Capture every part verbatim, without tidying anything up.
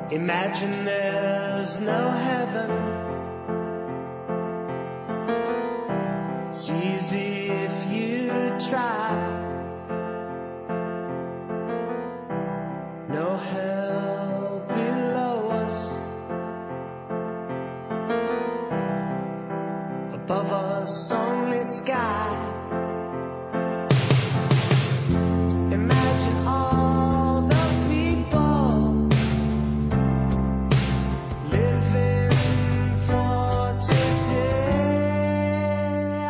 Imagine there's no heaven. It's easy if you try. No hell below us. Above us only sky. Imagine all the people living for today.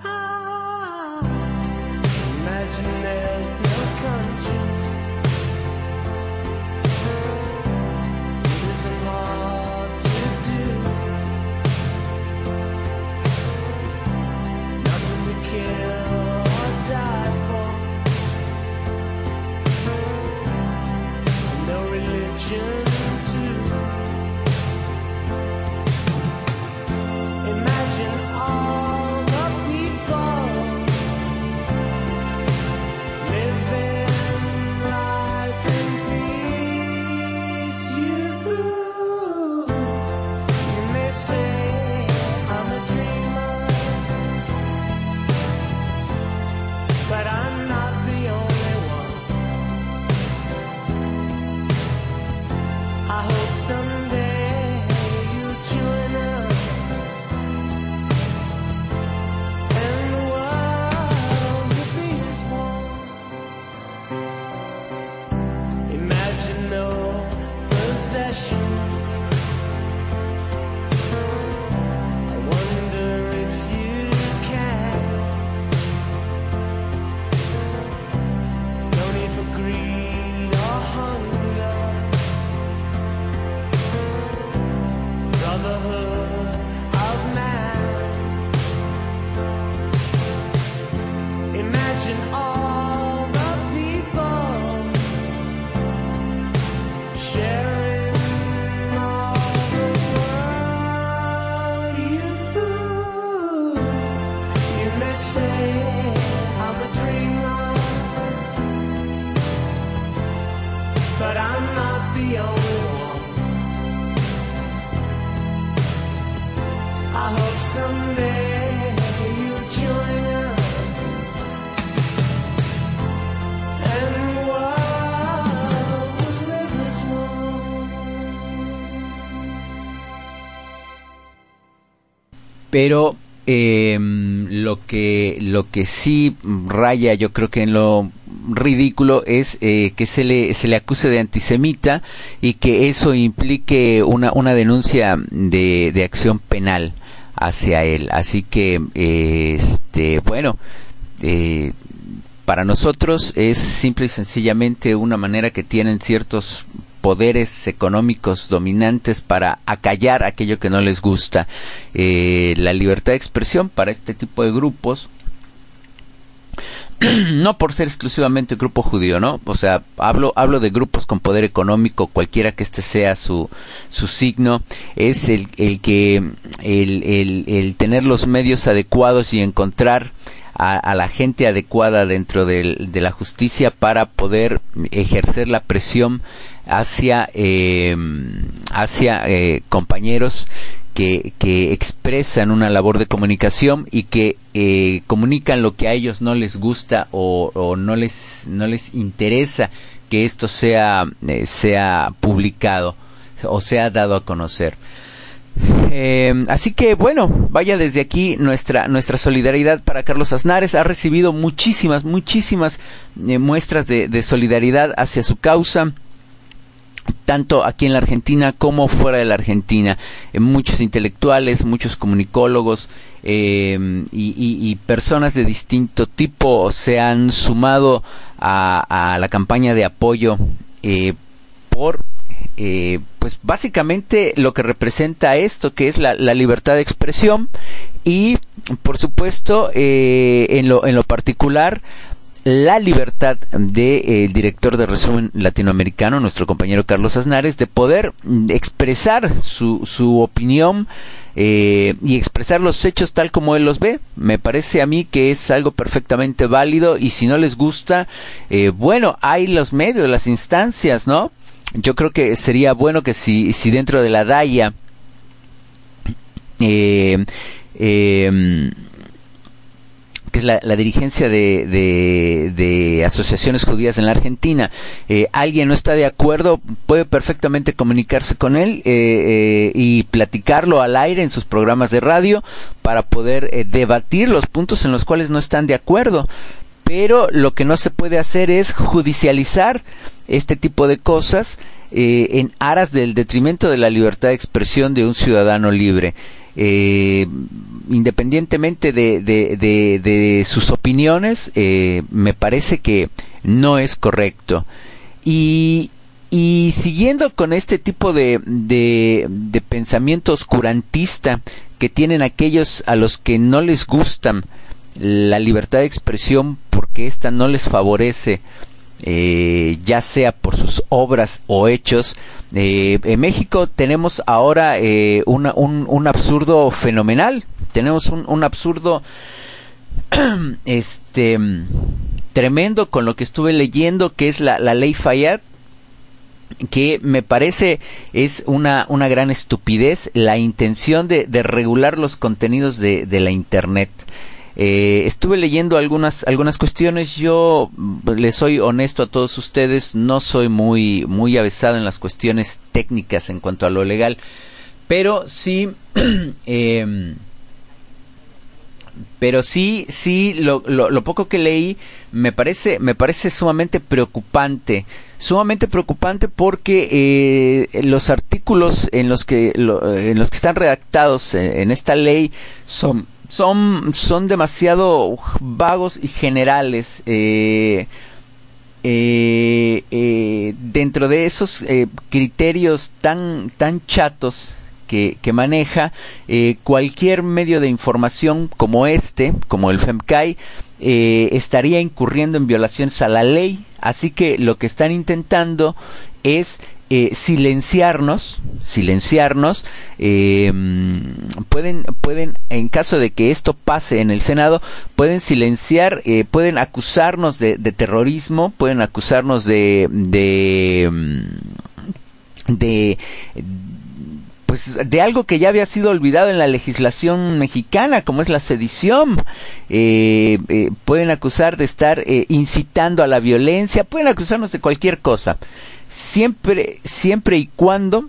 Imagine there's no conscience. It isn't hard to do. Nothing to kill or die for. No religion too. Imagine all the people living life in peace. You, you may say I'm a dreamer, but I'm not the only one. I hope someday you'll join us, and the world will be as one. Imagine no possessions. I wonder if you can. No need for greed or hunger. Brotherhood of man. Imagine all the people sharing all the world. You, you may say I'm a dreamer, but I'm not the only one. I hope someday you'll join us, and the world will live as one. Pero eh, lo que lo que sí raya, yo creo que en lo ridículo, es eh, que se le se le acuse de antisemita y que eso implique una una denuncia de, de acción penal hacia él. Así que eh, este bueno eh, para nosotros es simple y sencillamente una manera que tienen ciertos poderes económicos dominantes para acallar aquello que no les gusta. Eh, la libertad de expresión para este tipo de grupos, no por ser exclusivamente grupo judío, ¿no? O sea, hablo hablo de grupos con poder económico, cualquiera que este sea su su signo, es el el que el el, el tener los medios adecuados y encontrar a, a la gente adecuada dentro del, de la justicia para poder ejercer la presión hacia eh, hacia eh, compañeros que, que expresan una labor de comunicación y que eh, comunican lo que a ellos no les gusta o, o no les no les interesa que esto sea eh, sea publicado o sea dado a conocer. Eh, así que bueno, vaya desde aquí nuestra nuestra solidaridad para Carlos Aznares. Ha recibido muchísimas muchísimas eh, muestras de, de solidaridad hacia su causa, tanto aquí en la Argentina como fuera de la Argentina. Eh, muchos intelectuales, muchos comunicólogos eh, y, y, y personas de distinto tipo se han sumado a, a la campaña de apoyo eh, por eh, pues básicamente lo que representa esto, que es la, la libertad de expresión y por supuesto eh, en lo en lo particular la libertad del de, eh, director de Resumen Latinoamericano, nuestro compañero Carlos Aznares, de poder expresar su, su opinión eh, y expresar los hechos tal como él los ve. Me parece a mí que es algo perfectamente válido, y si no les gusta, eh, bueno, hay los medios, las instancias, ¿no?, yo creo que sería bueno que si, si dentro de la DAIA eh, eh, que es la, la dirigencia de, de, de asociaciones judías en la Argentina, eh, alguien no está de acuerdo, puede perfectamente comunicarse con él eh, eh, y platicarlo al aire en sus programas de radio para poder eh, debatir los puntos en los cuales no están de acuerdo. Pero lo que no se puede hacer es judicializar este tipo de cosas eh, en aras del detrimento de la libertad de expresión de un ciudadano libre. Eh, independientemente de, de, de, de sus opiniones, eh, me parece que no es correcto. Y, y siguiendo con este tipo de, de, de pensamiento oscurantista que tienen aquellos a los que no les gustan la libertad de expresión porque ésta no les favorece, eh, ya sea por sus obras o hechos. Eh, en México tenemos ahora eh, una, un, un absurdo fenomenal. Tenemos un, un absurdo este tremendo con lo que estuve leyendo, que es la, la ley Fayad, que me parece es una, una gran estupidez la intención de, de regular los contenidos de, de la Internet. Eh, estuve leyendo algunas algunas cuestiones. Yo les soy honesto a todos ustedes, no soy muy muy avesado en las cuestiones técnicas en cuanto a lo legal, pero sí eh, pero sí sí lo, lo, lo poco que leí me parece me parece sumamente preocupante sumamente preocupante porque eh, los artículos en los que lo, en los que están redactados en, en esta ley son Son, son demasiado vagos y generales. Eh, eh, eh, dentro de esos eh, criterios tan, tan chatos que, que maneja, eh, cualquier medio de información como este, como el FEMCAI, eh, estaría incurriendo en violaciones a la ley. Así que lo que están intentando es Eh, silenciarnos, silenciarnos, eh, pueden, pueden, en caso de que esto pase en el Senado, pueden silenciar, eh, pueden acusarnos de, de terrorismo, pueden acusarnos de, de, de, pues de algo que ya había sido olvidado en la legislación mexicana, como es la sedición. Eh, eh, pueden acusar de estar eh, incitando a la violencia, pueden acusarnos de cualquier cosa. Siempre, siempre y cuando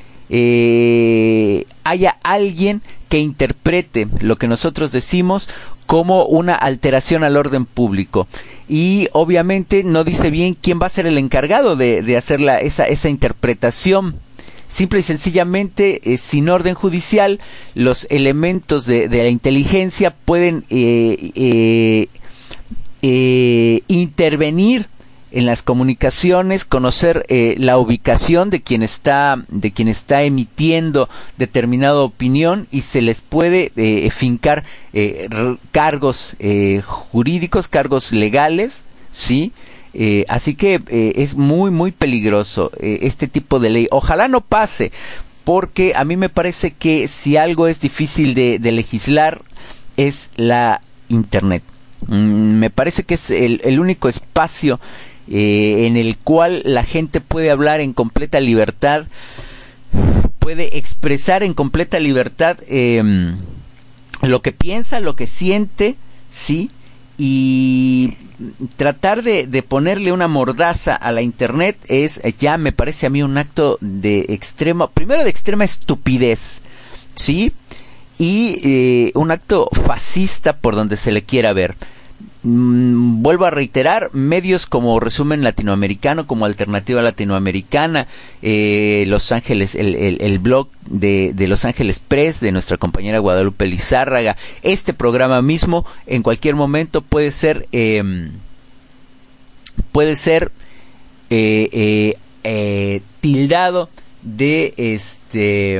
eh, haya alguien que interprete lo que nosotros decimos como una alteración al orden público. Y obviamente no dice bien quién va a ser el encargado de, de hacer la, esa, esa interpretación. Simple y sencillamente, eh, sin orden judicial, los elementos de, de la inteligencia pueden eh, eh, eh, intervenir en las comunicaciones, conocer eh, la ubicación de quien está de quien está emitiendo determinada opinión y se les puede eh, fincar eh, r- cargos eh, jurídicos, cargos legales, ¿sí? Eh, así que eh, es muy muy peligroso eh, este tipo de ley. Ojalá no pase, porque a mí me parece que si algo es difícil de, de legislar es la Internet. Mm, me parece que es el, el único espacio Eh, en el cual la gente puede hablar en completa libertad, puede expresar en completa libertad eh, lo que piensa, lo que siente, sí, y tratar de, de ponerle una mordaza a la Internet es ya me parece a mí un acto de extrema, primero de extrema estupidez, sí, y eh, un acto fascista por donde se le quiera ver. Mm, vuelvo a reiterar, medios como Resumen Latinoamericano, como Alternativa Latinoamericana, eh, Los Ángeles, el, el, el blog de, de Los Ángeles Press, de nuestra compañera Guadalupe Lizárraga, este programa mismo, en cualquier momento puede ser, eh, puede ser eh, eh, eh, tildado de, este,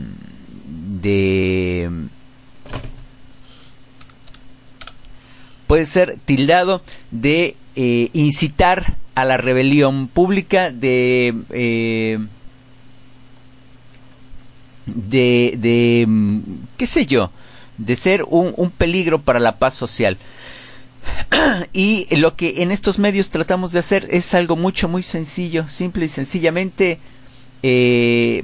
de... puede ser tildado de eh, incitar a la rebelión pública, de eh, de, de qué sé yo, de ser un, un peligro para la paz social. Y lo que en estos medios tratamos de hacer es algo mucho, muy sencillo, simple y sencillamente eh,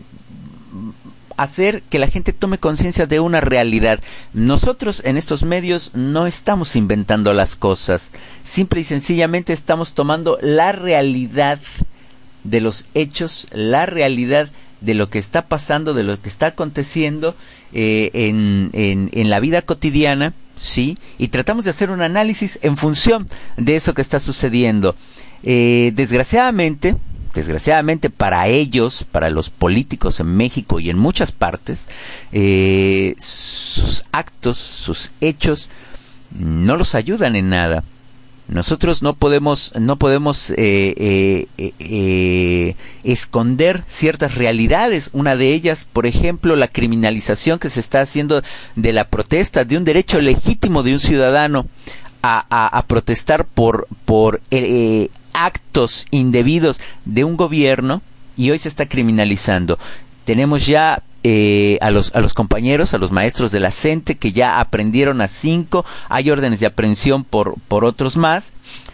hacer que la gente tome conciencia de una realidad. Nosotros en estos medios no estamos inventando las cosas, simple y sencillamente estamos tomando la realidad de los hechos, la realidad de lo que está pasando, de lo que está aconteciendo eh, en, en, en la vida cotidiana, ¿sí? Y tratamos de hacer un análisis en función de eso que está sucediendo. Eh, desgraciadamente, desgraciadamente para ellos, para los políticos en México y en muchas partes, eh, sus actos, sus hechos, no los ayudan en nada. Nosotros no podemos no podemos eh, eh, eh, eh, esconder ciertas realidades. Una de ellas, por ejemplo, la criminalización que se está haciendo de la protesta, de un derecho legítimo de un ciudadano a, a, a protestar por por eh, actos indebidos de un gobierno, y hoy se está criminalizando. Tenemos ya Eh, a los a los compañeros, a los maestros de la CENTE que ya aprendieron a cinco, hay órdenes de aprehensión por por otros más,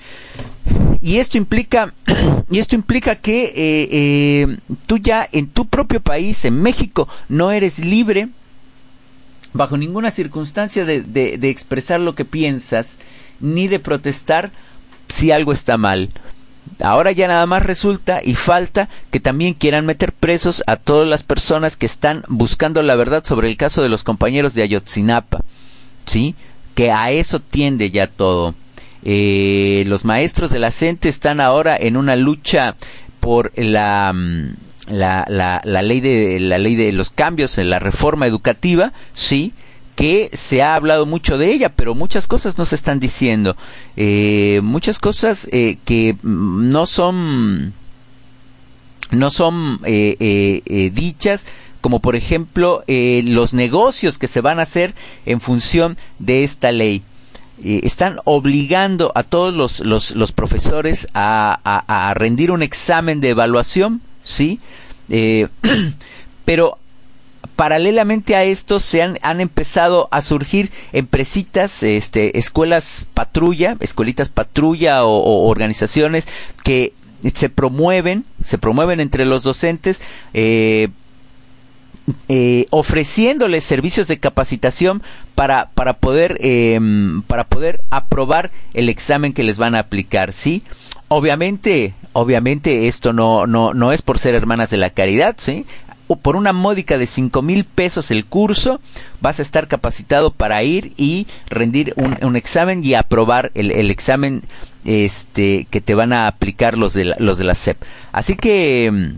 y esto implica y esto implica que eh, eh, tú ya en tu propio país, en México, no eres libre bajo ninguna circunstancia de, de, de expresar lo que piensas, ni de protestar si algo está mal. Ahora ya nada más resulta y falta que también quieran meter presos a todas las personas que están buscando la verdad sobre el caso de los compañeros de Ayotzinapa, ¿sí? Que a eso tiende ya todo. Eh, los maestros de la CENTE están ahora en una lucha por la, la, la, la ley de la ley de los cambios en la reforma educativa, ¿sí? Que se ha hablado mucho de ella, pero muchas cosas no se están diciendo, eh, muchas cosas eh, que no son no son eh, eh, eh, dichas, como por ejemplo eh, los negocios que se van a hacer en función de esta ley. Eh, están obligando a todos los los, los profesores a, a, a rendir un examen de evaluación, ¿sí? Eh, pero paralelamente a esto se han, han empezado a surgir empresitas, este, escuelas patrulla, escuelitas patrulla o, o organizaciones que se promueven, se promueven entre los docentes, eh, eh, ofreciéndoles servicios de capacitación para para poder eh, para poder aprobar el examen que les van a aplicar, ¿sí? Obviamente, obviamente esto no no no es por ser hermanas de la caridad, ¿sí? O por una módica de cinco mil pesos el curso, vas a estar capacitado para ir y rendir un, un examen y aprobar el, el examen este que te van a aplicar los de la, los de la S E P. Así que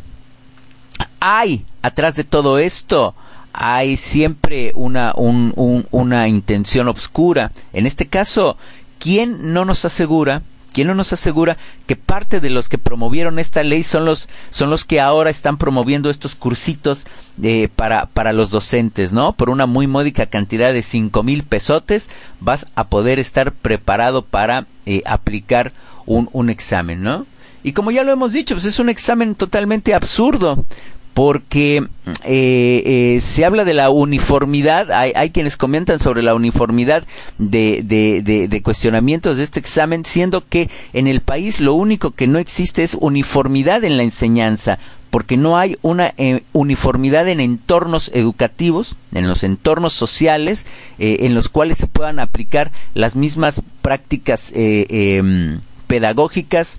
hay atrás de todo esto, hay siempre una un, un, una intención obscura. En este caso, ¿quién no nos asegura? ¿Quién no nos asegura que parte de los que promovieron esta ley son los son los que ahora están promoviendo estos cursitos eh, para para los docentes, ¿no? Por una muy módica cantidad de cinco mil pesotes vas a poder estar preparado para eh, aplicar un, un examen, ¿no? Y como ya lo hemos dicho, pues es un examen totalmente absurdo, porque eh, eh, se habla de la uniformidad. Hay, hay quienes comentan sobre la uniformidad de, de, de, de cuestionamientos de este examen, siendo que en el país lo único que no existe es uniformidad en la enseñanza, porque no hay una eh, uniformidad en entornos educativos, en los entornos sociales, eh, en los cuales se puedan aplicar las mismas prácticas eh, eh, pedagógicas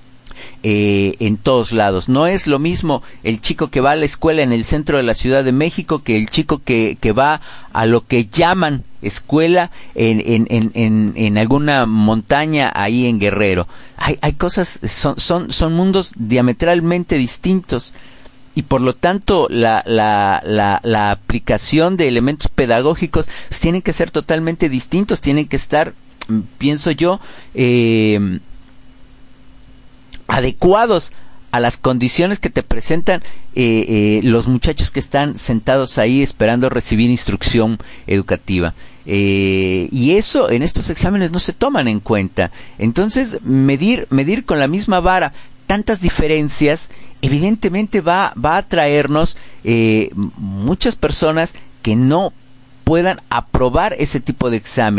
Eh, en todos lados. No es lo mismo el chico que va a la escuela en el centro de la Ciudad de México que el chico que, que va a lo que llaman escuela en, en, en, en, en alguna montaña ahí en Guerrero. Hay, hay cosas, son, son, son mundos diametralmente distintos, y por lo tanto la, la, la, la aplicación de elementos pedagógicos pues, tienen que ser totalmente distintos, tienen que estar, pienso yo, eh, adecuados a las condiciones que te presentan eh, eh, los muchachos que están sentados ahí esperando recibir instrucción educativa. Eh, y eso en estos exámenes no se toman en cuenta. Entonces, medir, medir con la misma vara tantas diferencias, evidentemente va, va a traernos eh, muchas personas que no puedan aprobar ese tipo de examen.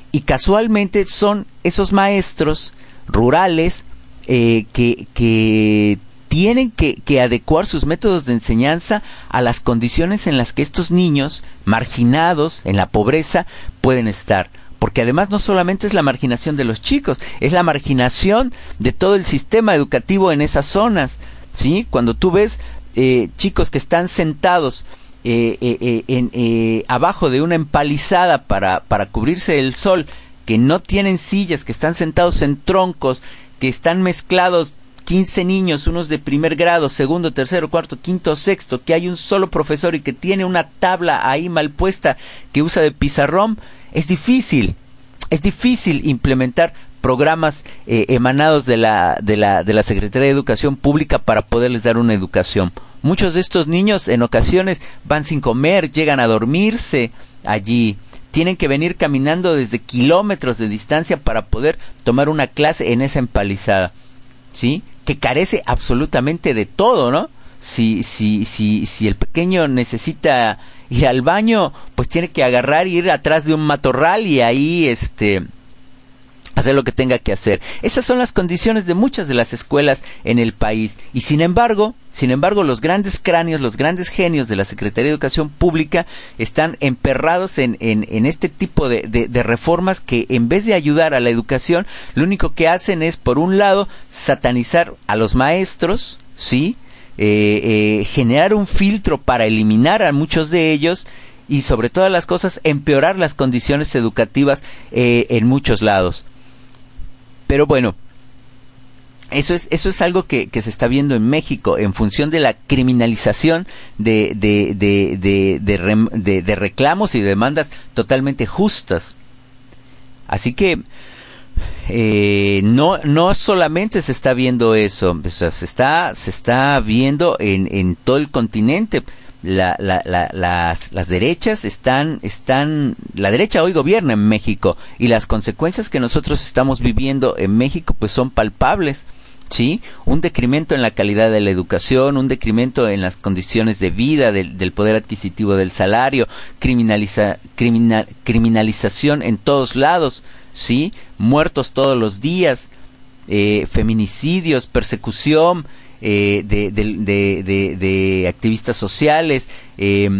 y casualmente son esos maestros rurales eh, que, que tienen que, que adecuar sus métodos de enseñanza a las condiciones en las que estos niños marginados en la pobreza pueden estar. Porque además no solamente es la marginación de los chicos, es la marginación de todo el sistema educativo en esas zonas, ¿sí? Cuando tú ves eh, chicos que están sentados eh, eh, eh, en, eh, abajo de una empalizada para, para cubrirse del sol, que no tienen sillas, que están sentados en troncos, que están mezclados quince niños, unos de primer grado, segundo, tercero, cuarto, quinto, sexto, que hay un solo profesor y que tiene una tabla ahí mal puesta que usa de pizarrón, es difícil, es difícil implementar programas eh, emanados de la, de la, de la Secretaría de Educación Pública para poderles dar una educación. Muchos de estos niños en ocasiones van sin comer, llegan a dormirse allí, tienen que venir caminando desde kilómetros de distancia para poder tomar una clase en esa empalizada, ¿sí? Que carece absolutamente de todo, ¿no? Si, si, si, si el pequeño necesita ir al baño, pues tiene que agarrar y ir atrás de un matorral y ahí, este, hacer lo que tenga que hacer. Esas son las condiciones de muchas de las escuelas en el país. Y sin embargo, sin embargo, los grandes cráneos, los grandes genios de la Secretaría de Educación Pública están emperrados en, en, en este tipo de, de, de reformas que, en vez de ayudar a la educación, lo único que hacen es, por un lado, satanizar a los maestros, ¿sí? Eh, eh, generar un filtro para eliminar a muchos de ellos y, sobre todas las cosas, empeorar las condiciones educativas eh, en muchos lados. Pero bueno, eso es eso es algo que, que se está viendo en México en función de la criminalización de de de de, de, rem, de, de reclamos y demandas totalmente justas. Así que eh, no no solamente se está viendo eso, o sea, se está se está viendo en en todo el continente. La, la, la, las, las derechas están, están, la derecha hoy gobierna en México y las consecuencias que nosotros estamos viviendo en México pues son palpables, ¿sí? Un decremento en la calidad de la educación, un decremento en las condiciones de vida, del, del poder adquisitivo del salario, criminaliza, criminal, criminalización en todos lados, ¿sí? Muertos todos los días, eh, feminicidios, persecución, Eh, de, de, de, de, de activistas sociales, eh,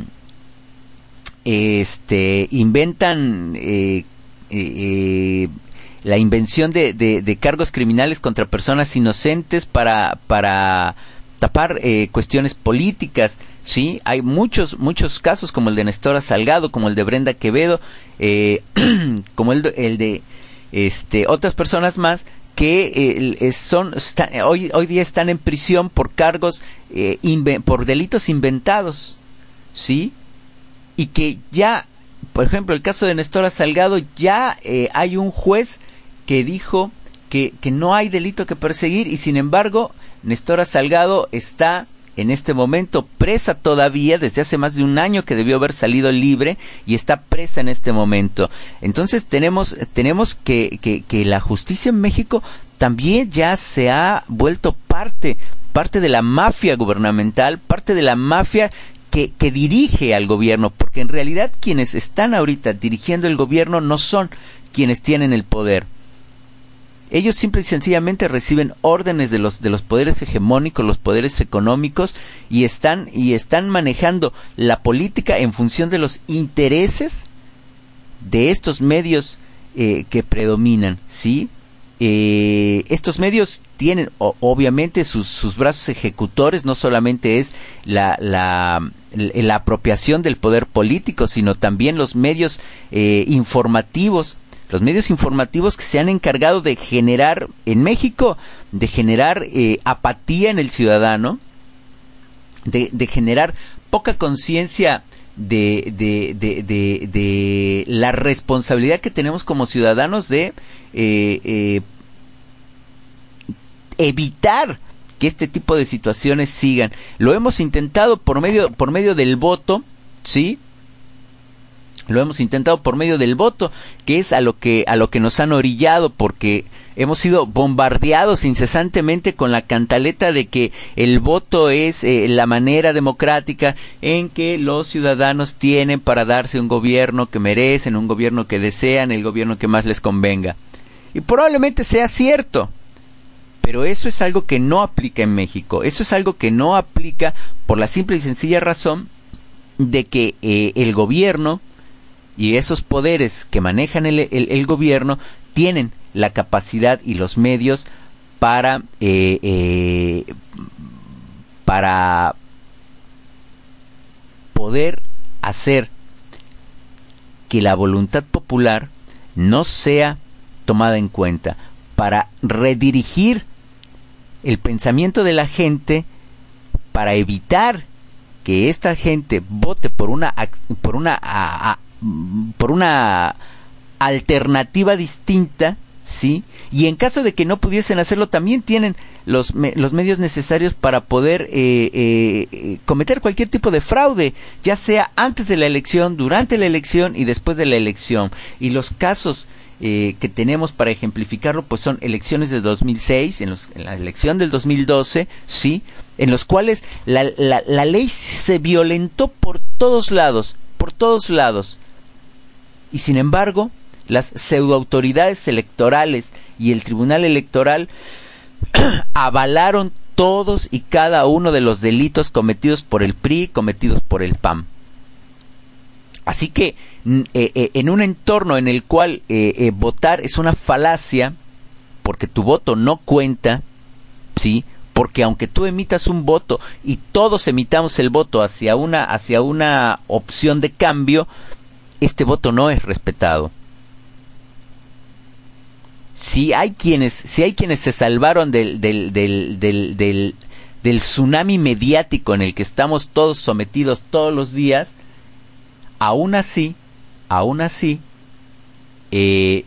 este, inventan eh, eh, la invención de, de, de cargos criminales contra personas inocentes para, para tapar eh, cuestiones políticas, ¿sí? Hay muchos, muchos casos como el de Nestora Salgado, como el de Brenda Quevedo, eh, como el de, el de este, otras personas más, que eh, son está, hoy hoy día están en prisión por cargos eh, inve, por delitos inventados, ¿sí? Y que ya, por ejemplo, el caso de Nestora Salgado, ya eh, hay un juez que dijo que que no hay delito que perseguir y sin embargo Nestora Salgado está en este momento presa todavía, desde hace más de un año que debió haber salido libre y está presa en este momento. Entonces tenemos tenemos que, que, que la justicia en México también ya se ha vuelto parte, parte de la mafia gubernamental, parte de la mafia que, que dirige al gobierno, porque en realidad quienes están ahorita dirigiendo el gobierno no son quienes tienen el poder. Ellos simple y sencillamente reciben órdenes de los de los poderes hegemónicos, los poderes económicos y están y están manejando la política en función de los intereses de estos medios eh, que predominan, ¿sí? Eh, estos medios tienen o, obviamente sus sus brazos ejecutores, no solamente es la la la apropiación del poder político, sino también los medios eh, informativos. Los medios informativos que se han encargado de generar, en México, de generar eh, apatía en el ciudadano, de, de generar poca conciencia de, de, de, de, de la responsabilidad que tenemos como ciudadanos de eh, eh, evitar que este tipo de situaciones sigan. Lo hemos intentado por medio, por medio del voto, ¿sí? Lo hemos intentado por medio del voto, que es a lo que a lo que nos han orillado, porque hemos sido bombardeados incesantemente con la cantaleta de que el voto es eh, la manera democrática en que los ciudadanos tienen para darse un gobierno que merecen, un gobierno que desean, el gobierno que más les convenga. Y probablemente sea cierto, pero eso es algo que no aplica en México. Eso es algo que no aplica por la simple y sencilla razón de que eh, el gobierno y esos poderes que manejan el, el, el gobierno tienen la capacidad y los medios para eh, eh, para poder hacer que la voluntad popular no sea tomada en cuenta, para redirigir el pensamiento de la gente, para evitar que esta gente vote por una por una a, a, por una alternativa distinta, ¿sí? Y en caso de que no pudiesen hacerlo, también tienen los, me, los medios necesarios para poder eh, eh, cometer cualquier tipo de fraude, ya sea antes de la elección, durante la elección y después de la elección. Y los casos eh, que tenemos para ejemplificarlo, pues son elecciones de dos mil seis, en, los, en la elección del dos mil doce, ¿sí? En los cuales la, la, la ley se violentó por todos lados, por todos lados. Y sin embargo, las pseudoautoridades electorales y el Tribunal Electoral avalaron todos y cada uno de los delitos cometidos por el P R I, cometidos por el P A M. Así que eh, eh, en un entorno en el cual eh, eh, votar es una falacia, porque tu voto no cuenta, ¿sí? Porque aunque tú emitas un voto y todos emitamos el voto hacia una, hacia una opción de cambio, este voto no es respetado. Si hay quienes, si hay quienes se salvaron del, del, del, del, del, del tsunami mediático en el que estamos todos sometidos todos los días, aún así, aún así, eh,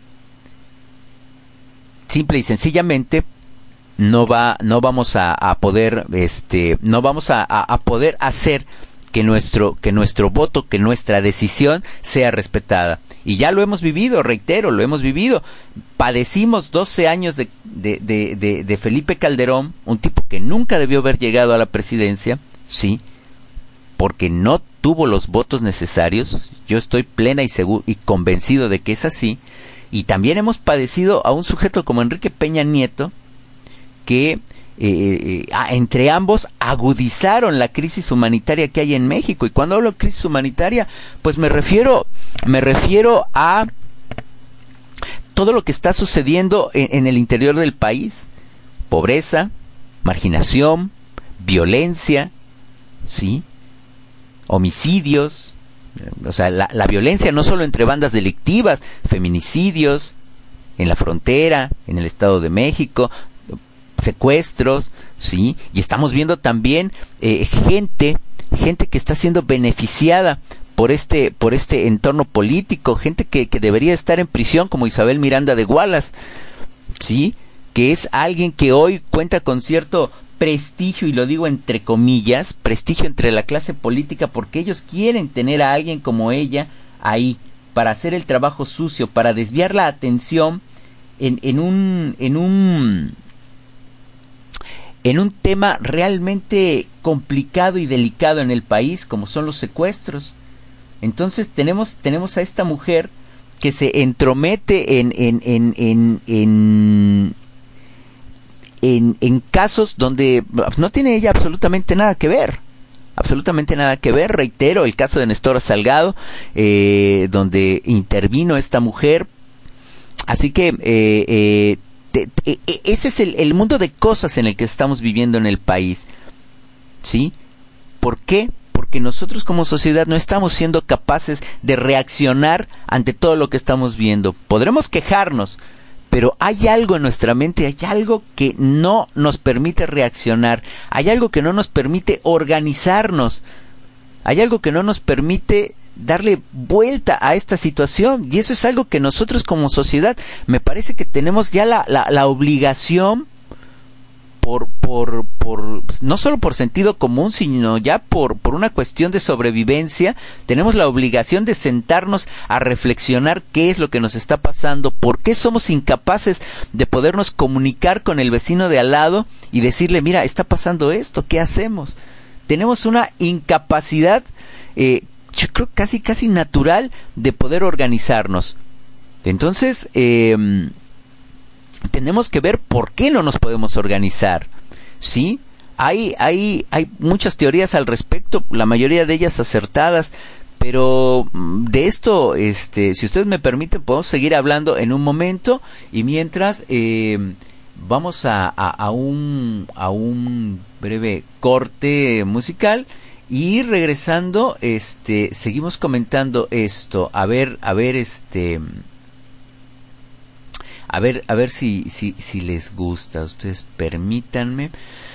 simple y sencillamente no va, no vamos a, a poder, este, no vamos a, a, a poder hacer que nuestro, que nuestro voto, que nuestra decisión sea respetada. Y ya lo hemos vivido, reitero, lo hemos vivido. Padecimos doce años de, de, de, de, de Felipe Calderón, un tipo que nunca debió haber llegado a la presidencia, sí, porque no tuvo los votos necesarios. Yo estoy plena y seguro y convencido de que es así. Y también hemos padecido a un sujeto como Enrique Peña Nieto, que Eh, eh, entre ambos agudizaron la crisis humanitaria que hay en México. Y cuando hablo de crisis humanitaria, pues me refiero me refiero a todo lo que está sucediendo en, en el interior del país: pobreza, marginación, violencia, sí, homicidios, o sea, la, la violencia no solo entre bandas delictivas, feminicidios en la frontera, en el Estado de México, secuestros, sí, y estamos viendo también eh, gente, gente que está siendo beneficiada por este, por este entorno político, gente que, que debería estar en prisión, como Isabel Miranda de Wallace, sí, que es alguien que hoy cuenta con cierto prestigio, y lo digo entre comillas, prestigio entre la clase política, porque ellos quieren tener a alguien como ella ahí, para hacer el trabajo sucio, para desviar la atención en, en un, en un en un tema realmente complicado y delicado en el país, como son los secuestros. Entonces tenemos tenemos a esta mujer que se entromete en en en en en, en, en casos donde no tiene ella absolutamente nada que ver. Absolutamente nada que ver. Reitero, el caso de Néstor Salgado, eh, donde intervino esta mujer. Así que eh, eh, Te, te, ese es el, el mundo de cosas en el que estamos viviendo en el país, ¿sí? ¿Por qué? Porque nosotros como sociedad no estamos siendo capaces de reaccionar ante todo lo que estamos viendo. Podremos quejarnos, pero hay algo en nuestra mente, hay algo que no nos permite reaccionar, hay algo que no nos permite organizarnos, hay algo que no nos permite darle vuelta a esta situación, y eso es algo que nosotros como sociedad me parece que tenemos ya la, la, la obligación por, por, por, no solo por sentido común, sino ya por, por una cuestión de sobrevivencia, tenemos la obligación de sentarnos a reflexionar qué es lo que nos está pasando, por qué somos incapaces de podernos comunicar con el vecino de al lado y decirle, mira, está pasando esto, ¿qué hacemos? Tenemos una incapacidad, eh, yo creo casi, casi natural de poder organizarnos. Entonces, eh, tenemos que ver por qué no nos podemos organizar, ¿sí? Hay, hay, hay muchas teorías al respecto, la mayoría de ellas acertadas, pero de esto, este, si ustedes me permiten, podemos seguir hablando en un momento, y mientras eh, vamos a, a, a un a un breve corte musical, y regresando, este, seguimos comentando esto, a ver, a ver, este. A ver, a ver si, si, si les gusta. Ustedes permítanme.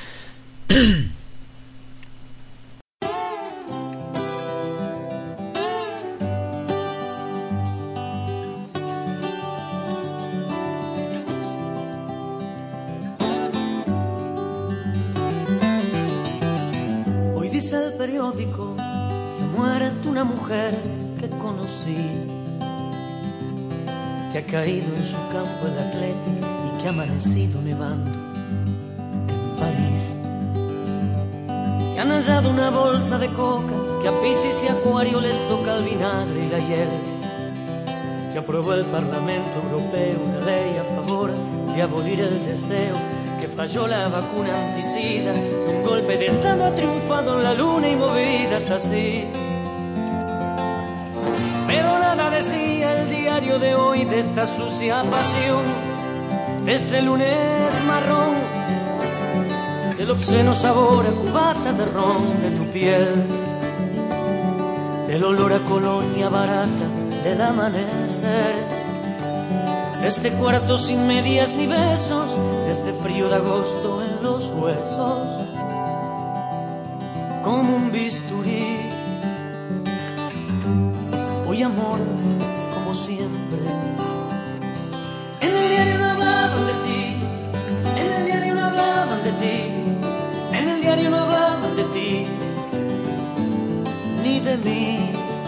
Hoy dice el periódico que ha muerto una mujer que conocí, que ha caído en su campo el atleta y que ha amanecido nevando en París, que han hallado una bolsa de coca, que a Piscis y Acuario les toca el vinagre y la hiel, que aprobó el Parlamento Europeo una ley a favor de abolir el deseo, que falló la vacuna anticida, un golpe de estado ha triunfado en la luna y movidas así. Pero nada decía el diario de hoy de esta sucia pasión, de este lunes marrón, del obsceno sabor a cubata de ron de tu piel, del olor a colonia barata del amanecer, de este cuarto sin medias ni besos, de este frío de agosto en los huesos, como un bisturí. Hoy amor, como siempre, en el diario no hablaban de ti, en el diario no hablaban de ti, en el diario no hablaban de ti, ni de mí.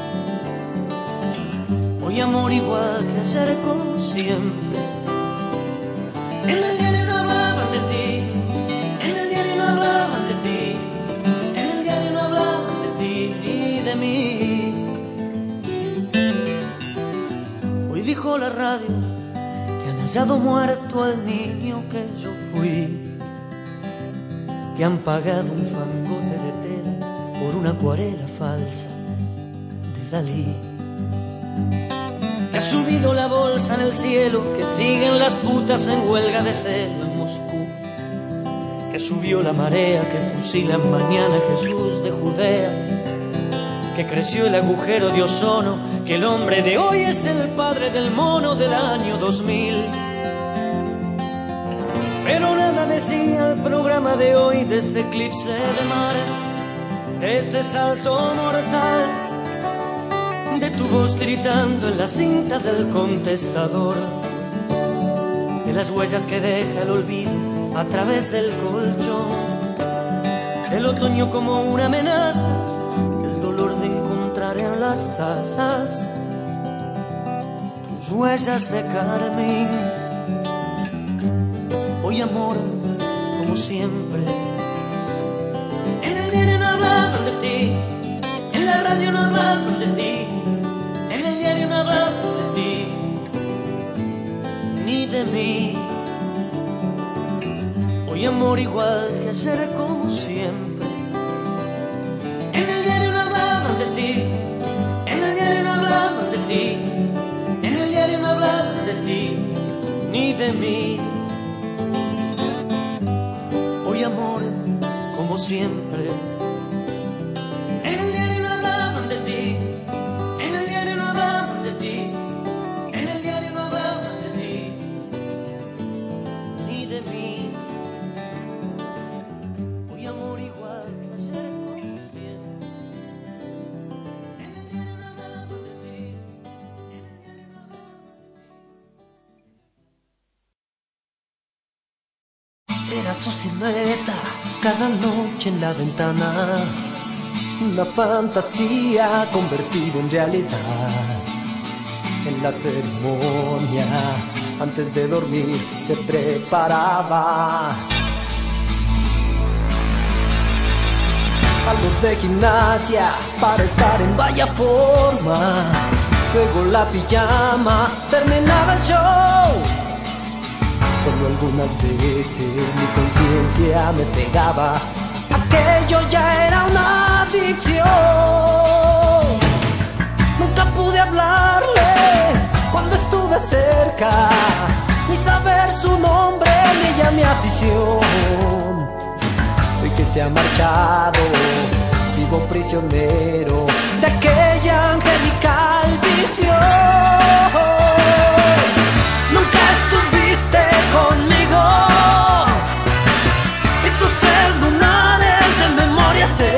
Hoy amor igual que ayer, como siempre, en el diario no hablaban de ti, en el diario no hablaban de ti, en el diario no hablaban de ti, ni de mí. Dijo la radio que han hallado muerto al niño que yo fui, que han pagado un fangote de tela por una acuarela falsa de Dalí, que ha subido la bolsa en el cielo, que siguen las putas en huelga de celo en Moscú, que subió la marea, que fusilan mañana a Jesús de Judea, que creció el agujero de ozono, que el hombre de hoy es el padre del mono del año dos mil. Pero nada decía el programa de hoy de este eclipse de mar, de este salto mortal, de tu voz gritando en la cinta del contestador, de las huellas que deja el olvido a través del colchón, del otoño como una amenaza, en las tazas tus huellas de carmín. Hoy amor, como siempre, en el diario no hablaban de ti, en la radio no hablaban de ti, en el diario no hablaban de ti, ni de mí. Hoy amor igual que ayer, como siempre, en el diario no hablaban de ti, en el diario no hablaban de ti, en el diario no hablaban de ti, ni de mí. Hoy amor, como siempre, en el diario no hablaban de ti, en el diario no hablaban de ti, en el diario no hablaban de ti, ni de mí. Hoy amor igual que ayer, como siempre, en el diario no hablaban de ti, en el diario no hablaban de ti. Era Era su silueta cada noche en la ventana, una fantasía convertida en realidad. En la ceremonia, antes de dormir, se preparaba algo de gimnasia para estar en vaya forma. Luego la pijama, terminaba el show. Solo algunas veces mi conciencia me pegaba. Aquello ya era una adicción. Nunca pude hablarle cuando estuve cerca, ni saber su nombre, ni ella mi afición. Hoy que se ha marchado, vivo prisionero de aquella angelical visión. Nunca estuviste conmigo, y tus tres lunares de memoria sé.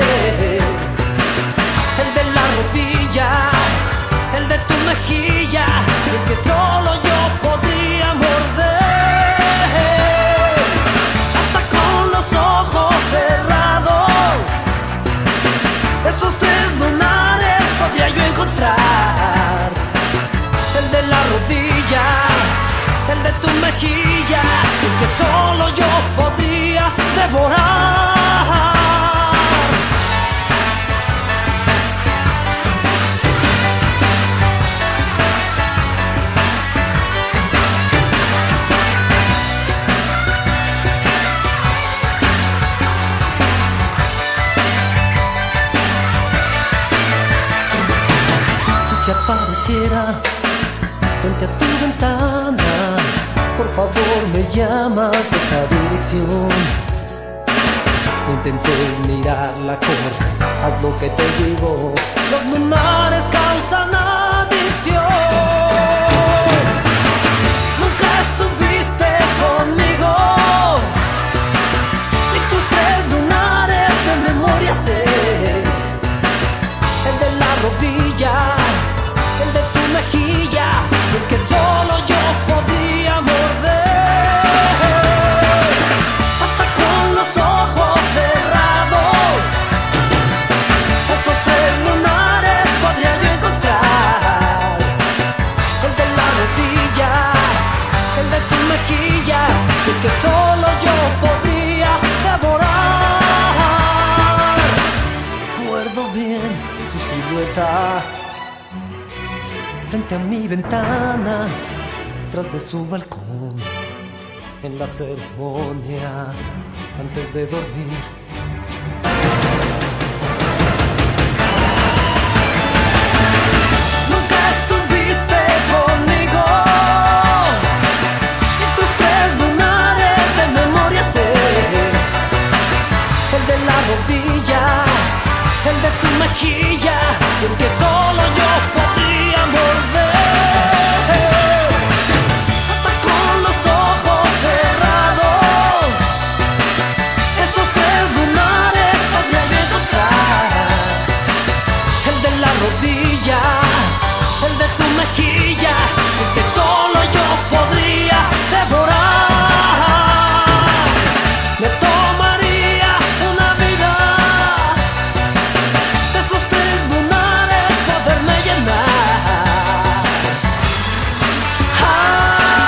El de la rodilla, el de tu mejilla, y el que solo yo podía morder. Hasta con los ojos cerrados, esos tres lunares podría yo encontrar. El de la rodilla, el de tu mejilla, y el que solo yo podría devorar. Si apareciera frente a tu ventana, por favor me llamas de esta dirección. No intentes mirarla, corre, haz lo que te digo. Los lunares causan adicción. Nunca estuviste conmigo, y tus tres lunares de memoria sé. El de la rodilla, el de tu mejilla, el que solo yo podría morder. Hasta con los ojos cerrados, esos tres lunares podría yo encontrar. El de la rodilla, el de tu mejilla, el que solo yo podría devorar. Recuerdo bien su silueta frente a mi ventana, tras de su balcón, en la ceremonia, antes de dormir. Nunca estuviste conmigo, y tus tres lunares de memoria sé. El de la rodilla, el de tu mejilla, y el que solo yo podría morder. Hasta con los ojos cerrados, esos tres lunares podría yo encontrar. El de la rodilla, el de tu mejilla, el que solo yo podría devorar. Me tomaría una vida de esos tres lunares poderme llenar. Ah.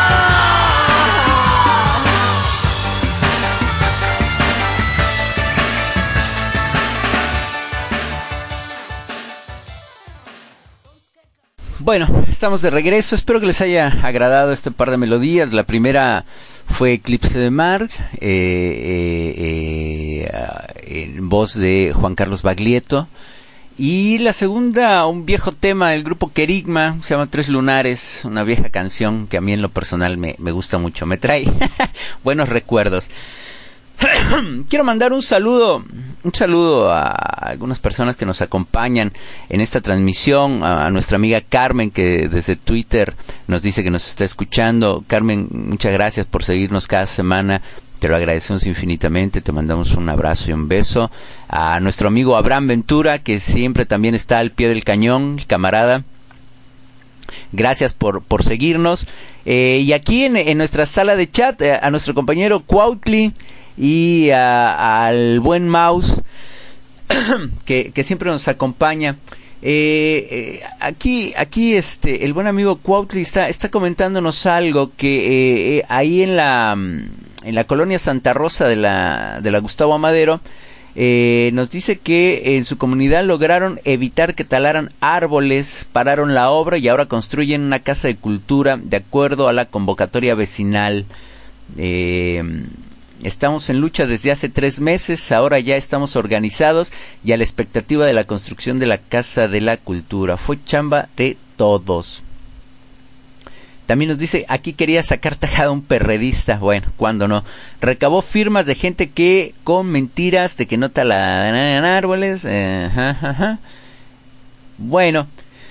Bueno, estamos de regreso. Espero que les haya agradado este par de melodías. La primera fue Eclipse de Mar, eh, eh, eh, en voz de Juan Carlos Baglietto. Y la segunda, un viejo tema del grupo Querigma, se llama Tres Lunares, una vieja canción que a mí en lo personal me, me gusta mucho, me trae buenos recuerdos. Quiero mandar un saludo, un saludo a algunas personas que nos acompañan en esta transmisión, a, a nuestra amiga Carmen, que desde Twitter nos dice que nos está escuchando. Carmen, muchas gracias por seguirnos cada semana. Te lo agradecemos infinitamente, te mandamos un abrazo y un beso. A nuestro amigo Abraham Ventura, que siempre también está al pie del cañón, el camarada. Gracias por, por seguirnos. Eh, y aquí en, en nuestra sala de chat, eh, a nuestro compañero Cuautli y a, al buen Mouse, que, que siempre nos acompaña. Eh, eh, aquí, aquí este, el buen amigo Cuautli está, está comentándonos algo que eh, ahí en la, en la colonia Santa Rosa de la, de la Gustavo Amadero, eh, nos dice que en su comunidad lograron evitar que talaran árboles, pararon la obra y ahora construyen una casa de cultura de acuerdo a la convocatoria vecinal. Eh, Estamos en lucha desde hace tres meses, ahora ya estamos organizados y a la expectativa de la construcción de la Casa de la Cultura. Fue chamba de todos. También nos dice, aquí quería sacar tajada un perredista. Bueno, ¿cuándo no? Recabó firmas de gente que con mentiras de que no talan árboles. Eh, ajá, ajá. Bueno.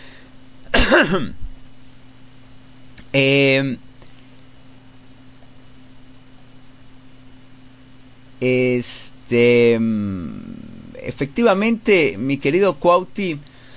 eh... Este, efectivamente, mi querido Cuauti,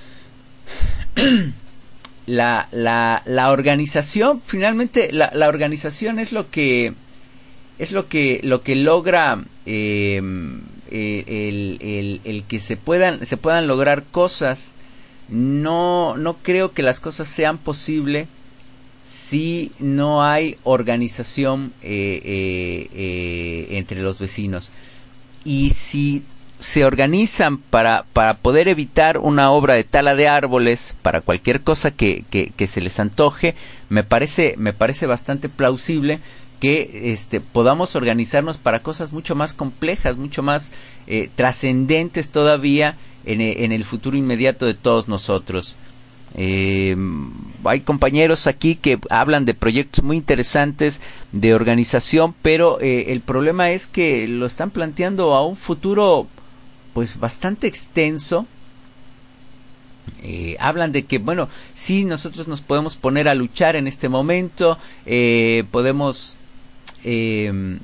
la, la, la organización, finalmente, la, la organización es lo que, es lo que, lo que logra eh, el, el, el que se puedan, se puedan lograr cosas. No, no creo que las cosas sean posibles si no hay organización eh, eh, eh, entre los vecinos. Y si se organizan para, para poder evitar una obra de tala de árboles, para cualquier cosa que, que, que se les antoje, me parece, me parece bastante plausible que este, podamos organizarnos para cosas mucho más complejas, mucho más eh, trascendentes todavía en, en el futuro inmediato de todos nosotros. Eh, hay compañeros aquí que hablan de proyectos muy interesantes de organización, pero eh, el problema es que lo están planteando a un futuro pues bastante extenso. Eh, hablan de que, bueno, sí, nosotros nos podemos poner a luchar en este momento, eh, podemos eh,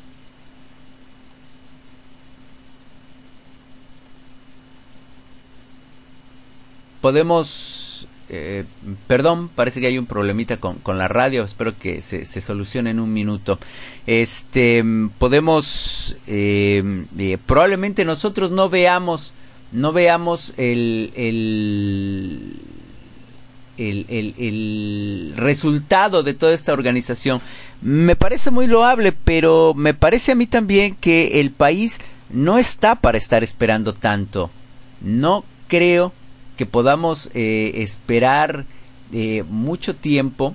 podemos Eh, perdón, parece que hay un problemita con, con la radio, espero que se, se solucione en un minuto. Este, podemos, eh, eh, probablemente nosotros no veamos, no veamos el, el, el, el, el resultado de toda esta organización. Me parece muy loable, pero me parece a mí también que el país no está para estar esperando tanto. No creo que podamos eh, esperar eh, mucho tiempo.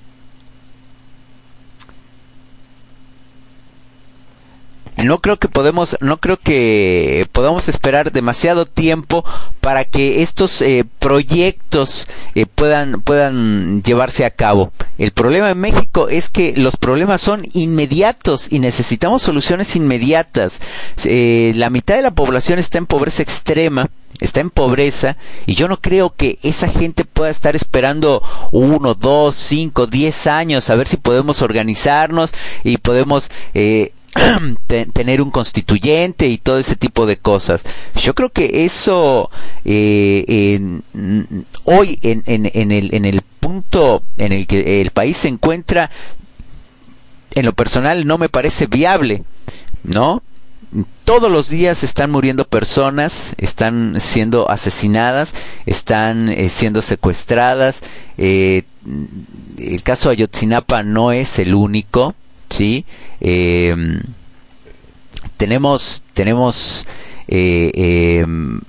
No creo que podemos, no creo que podamos esperar demasiado tiempo para que estos eh, proyectos eh, puedan puedan llevarse a cabo. El problema en México es que los problemas son inmediatos y necesitamos soluciones inmediatas. Eh, la mitad de la población está en pobreza extrema, está en pobreza, y yo no creo que esa gente pueda estar esperando uno, dos, cinco, diez años a ver si podemos organizarnos y podemos eh, tener un constituyente y todo ese tipo de cosas. Yo creo que eso eh, en, hoy en, en, en, el, en el punto en el que el país se encuentra, en lo personal no me parece viable, ¿no? Todos los días están muriendo personas, están siendo asesinadas, están eh, siendo secuestradas. Eh, el caso de Ayotzinapa no es el único, ¿sí? Eh, tenemos tenemos eh, eh,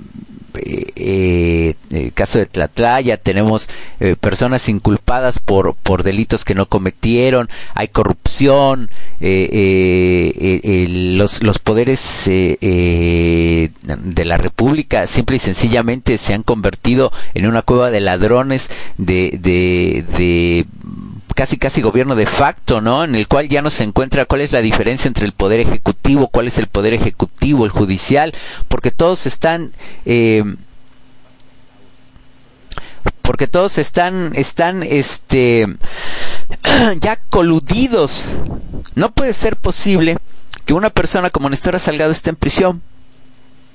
eh, el caso de Tlatlaya, tenemos eh, personas inculpadas por por delitos que no cometieron, hay corrupción, eh, eh, eh, eh, los los poderes eh, eh, de la República simple y sencillamente se han convertido en una cueva de ladrones, de de de casi casi gobierno de facto, ¿no? En el cual ya no se encuentra cuál es la diferencia entre el poder ejecutivo, cuál es el poder ejecutivo, el judicial, porque todos están eh, porque todos están están este ya coludidos. No puede ser posible que una persona como Nestora Salgado esté en prisión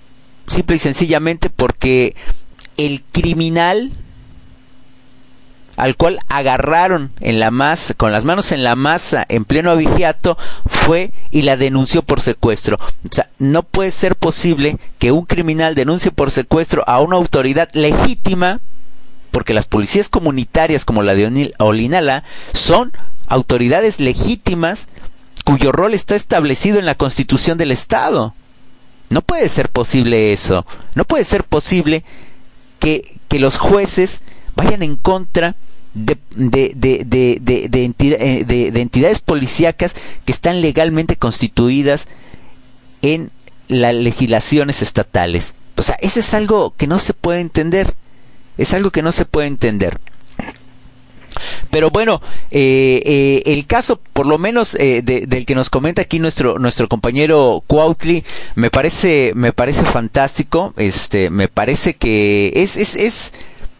simple y sencillamente porque el criminal al cual agarraron en la masa, con las manos en la masa, en pleno abigeato, fue y la denunció por secuestro. O sea, no puede ser posible que un criminal denuncie por secuestro a una autoridad legítima, porque las policías comunitarias como la de Olinala son autoridades legítimas cuyo rol está establecido en la Constitución del Estado. No puede ser posible eso. No puede ser posible que, que los jueces vayan en contra de, de, de, de, de, de, entidad, de, de entidades policíacas que están legalmente constituidas en las legislaciones estatales. O sea, eso es algo que no se puede entender. Es algo que no se puede entender. Pero bueno, eh, eh, el caso, por lo menos eh, de, del que nos comenta aquí nuestro nuestro compañero Cuautli, me parece me parece fantástico. Este, me parece que es es es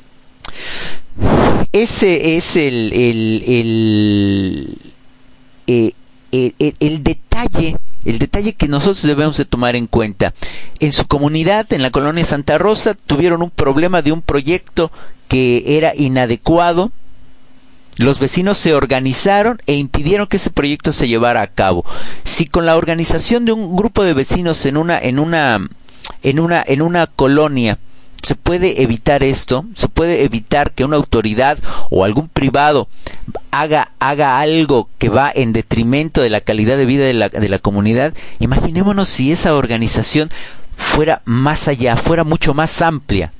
ese es el el el, eh, el, el, el detalle. El detalle que nosotros debemos de tomar en cuenta. En su comunidad, en la colonia Santa Rosa, tuvieron un problema de un proyecto que era inadecuado. Los vecinos se organizaron e impidieron que ese proyecto se llevara a cabo. Si con la organización de un grupo de vecinos en una en una en una en una colonia se puede evitar esto, se puede evitar que una autoridad o algún privado haga haga algo que va en detrimento de la calidad de vida de la de la comunidad. Imaginémonos si esa organización fuera más allá, fuera mucho más amplia,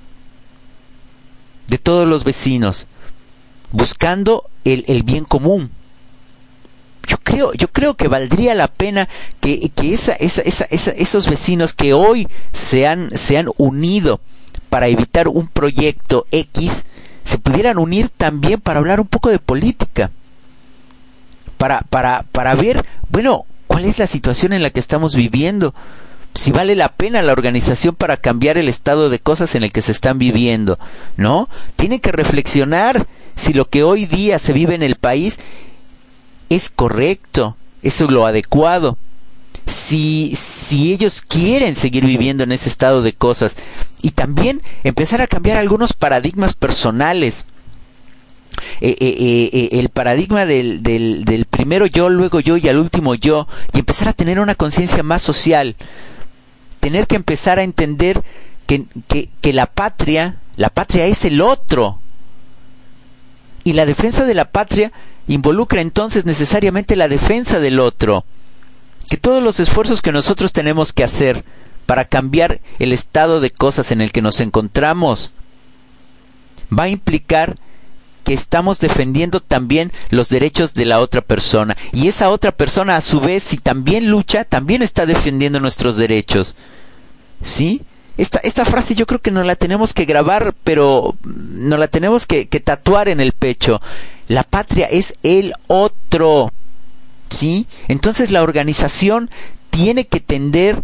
de todos los vecinos, buscando el, el bien común. Yo creo, yo creo que valdría la pena que, que esa, esa, esa, esa, esos vecinos que hoy se han, se han unido para evitar un proyecto X, se pudieran unir también para hablar un poco de política, para, para, para ver, bueno, cuál es la situación en la que estamos viviendo, si vale la pena la organización para cambiar el estado de cosas en el que se están viviendo, ¿no? Tienen que reflexionar si lo que hoy día se vive en el país es correcto, es lo adecuado, si, si ellos quieren seguir viviendo en ese estado de cosas, y también empezar a cambiar algunos paradigmas personales. Eh, eh, eh, el paradigma del, del, del primero yo, luego yo y al último yo, y empezar a tener una conciencia más social, tener que empezar a entender que, que, que la patria, la patria es el otro, y la defensa de la patria involucra entonces necesariamente la defensa del otro, que todos los esfuerzos que nosotros tenemos que hacer para cambiar el estado de cosas en el que nos encontramos va a implicar que estamos defendiendo también los derechos de la otra persona, y esa otra persona a su vez, si también lucha, también está defendiendo nuestros derechos. ¿Sí? Esta, esta frase yo creo que nos la tenemos que grabar, pero nos la tenemos que, que tatuar en el pecho. La patria es el otro. ¿Sí? Entonces la organización tiene que tender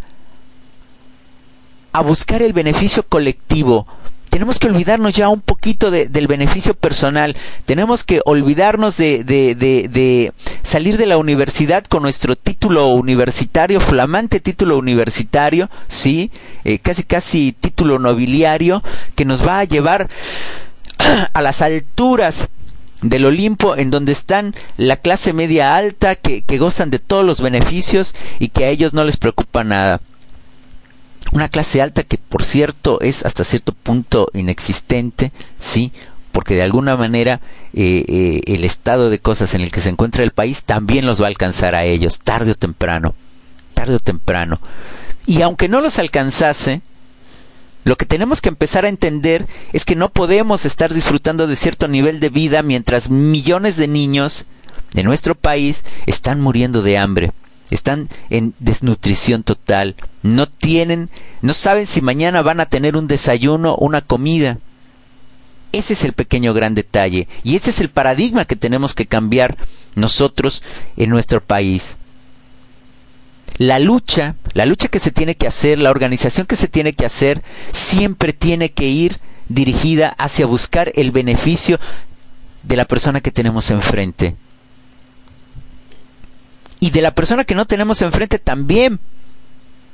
a buscar el beneficio colectivo. Tenemos que olvidarnos ya un poquito de, del beneficio personal. Tenemos que olvidarnos de, de, de, de salir de la universidad con nuestro título universitario, flamante título universitario, ¿sí? Eh, casi casi título nobiliario, que nos va a llevar a las alturas del Olimpo, en donde están la clase media alta, que, que gozan de todos los beneficios y que a ellos no les preocupa nada. Una clase alta que, por cierto, es hasta cierto punto inexistente, sí, porque de alguna manera eh, eh, el estado de cosas en el que se encuentra el país también los va a alcanzar a ellos, tarde o temprano, tarde o temprano. Y aunque no los alcanzase, lo que tenemos que empezar a entender es que no podemos estar disfrutando de cierto nivel de vida mientras millones de niños de nuestro país están muriendo de hambre. Están en desnutrición total, no tienen, no saben si mañana van a tener un desayuno, una comida. Ese es el pequeño gran detalle, y ese es el paradigma que tenemos que cambiar nosotros en nuestro país. La lucha, la lucha que se tiene que hacer, la organización que se tiene que hacer, siempre tiene que ir dirigida hacia buscar el beneficio de la persona que tenemos enfrente. Y de la persona que no tenemos enfrente también,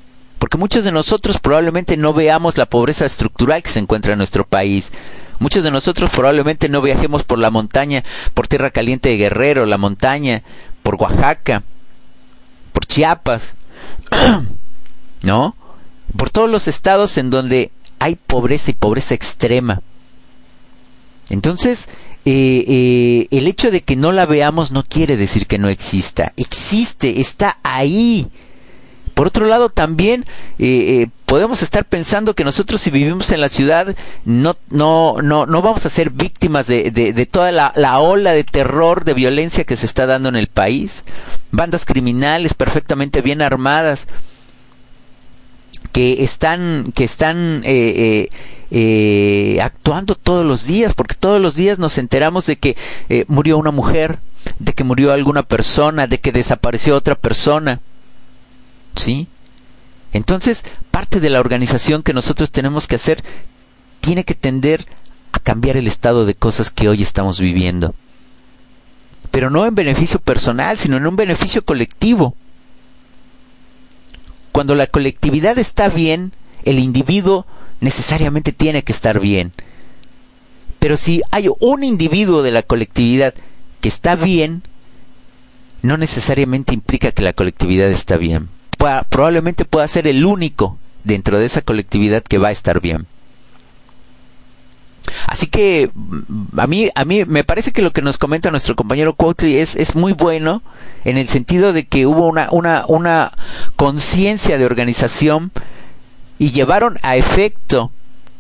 Porque muchos de nosotros probablemente no veamos la pobreza estructural que se encuentra en nuestro país. Muchos de nosotros probablemente no viajemos por la montaña, por Tierra Caliente de Guerrero, la montaña, por Oaxaca, por Chiapas, ¿no? Por todos los estados en donde hay pobreza y pobreza extrema. Entonces, eh, eh, el hecho de que no la veamos no quiere decir que no exista. Existe, está ahí. Por otro lado, también eh, eh, podemos estar pensando que nosotros, si vivimos en la ciudad, no no no no vamos a ser víctimas de, de, de toda la, la ola de terror, de violencia que se está dando en el país. Bandas criminales perfectamente bien armadas que están que están eh, eh, eh, actuando todos los días, porque todos los días nos enteramos de que eh, murió una mujer, de que murió alguna persona, de que desapareció otra persona. ¿Sí? Entonces, parte de la organización que nosotros tenemos que hacer tiene que tender a cambiar el estado de cosas que hoy estamos viviendo. Pero no en beneficio personal, sino en un beneficio colectivo. Cuando la colectividad está bien, el individuo necesariamente tiene que estar bien. Pero si hay un individuo de la colectividad que está bien, no necesariamente implica que la colectividad está bien. Probablemente pueda ser el único dentro de esa colectividad que va a estar bien. Así que a mí a mí me parece que lo que nos comenta nuestro compañero Cuautli es es muy bueno, en el sentido de que hubo una una una conciencia de organización y llevaron a efecto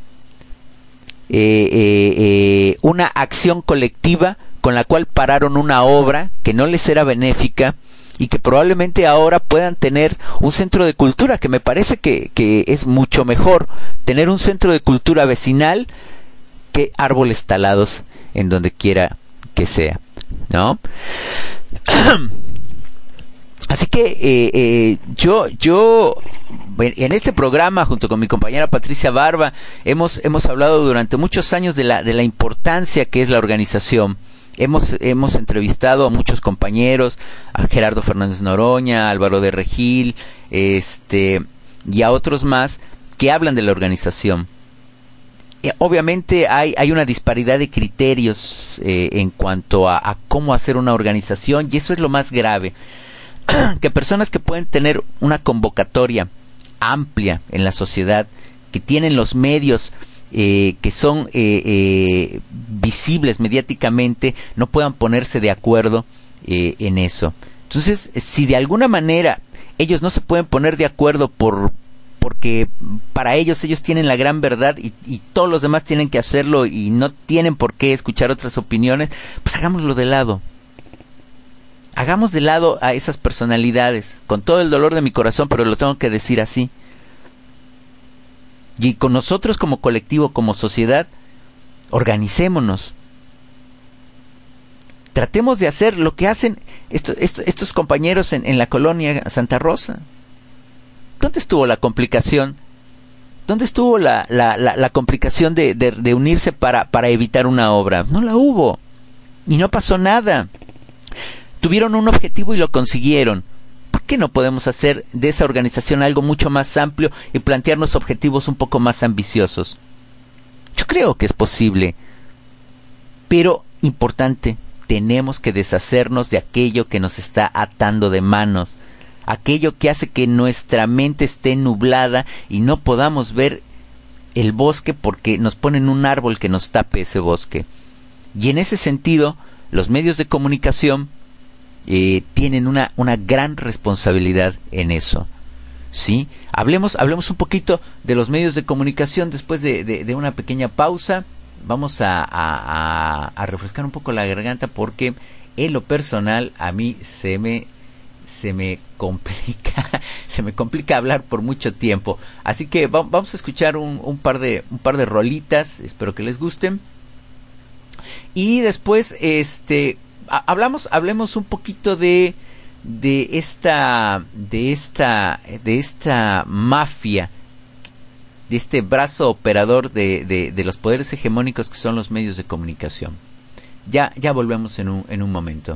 eh, eh, eh, una acción colectiva con la cual pararon una obra que no les era benéfica, y que probablemente ahora puedan tener un centro de cultura, que me parece que, que es mucho mejor tener un centro de cultura vecinal que árboles talados en donde quiera que sea, ¿no? Así que eh, eh, yo yo en este programa, junto con mi compañera Patricia Barba, hemos hemos hablado durante muchos años de la de la importancia que es la organización. Hemos hemos entrevistado a muchos compañeros, a Gerardo Fernández Noroña, a Álvaro de Regil, este y a otros más que hablan de la organización. Eh, obviamente hay hay una disparidad de criterios eh, en cuanto a, a cómo hacer una organización, y eso es lo más grave. Que personas que pueden tener una convocatoria amplia en la sociedad, que tienen los medios Eh, que son eh, eh, visibles mediáticamente, no puedan ponerse de acuerdo eh, en eso. Entonces, si de alguna manera ellos no se pueden poner de acuerdo por porque para ellos ellos tienen la gran verdad y, y todos los demás tienen que hacerlo y no tienen por qué escuchar otras opiniones, pues hagámoslo de lado. Hagamos de lado a esas personalidades, con todo el dolor de mi corazón, pero lo tengo que decir así. Y con nosotros como colectivo, como sociedad, organicémonos. Tratemos de hacer lo que hacen estos, estos, estos compañeros en, en la colonia Santa Rosa. ¿Dónde estuvo la complicación? ¿Dónde estuvo la, la, la, la complicación de, de, de unirse para, para evitar una obra? No la hubo. Y no pasó nada. Tuvieron un objetivo y lo consiguieron. ¿Por qué no podemos hacer de esa organización algo mucho más amplio y plantearnos objetivos un poco más ambiciosos? Yo creo que es posible. Pero, importante, tenemos que deshacernos de aquello que nos está atando de manos. Aquello que hace que nuestra mente esté nublada y no podamos ver el bosque porque nos ponen un árbol que nos tape ese bosque. Y en ese sentido, los medios de comunicación Eh, tienen una, una gran responsabilidad en eso, ¿sí? Hablemos, hablemos un poquito de los medios de comunicación después de, de, de una pequeña pausa. Vamos a, a, a refrescar un poco la garganta, porque en lo personal a mí se me se me complica se me complica hablar por mucho tiempo. Así que va, vamos a escuchar un, un par de un par de rolitas, espero que les gusten. Y después este hablamos hablemos un poquito de de esta de esta de esta mafia, de este brazo operador de, de, de los poderes hegemónicos que son los medios de comunicación. Ya ya volvemos en un en un momento.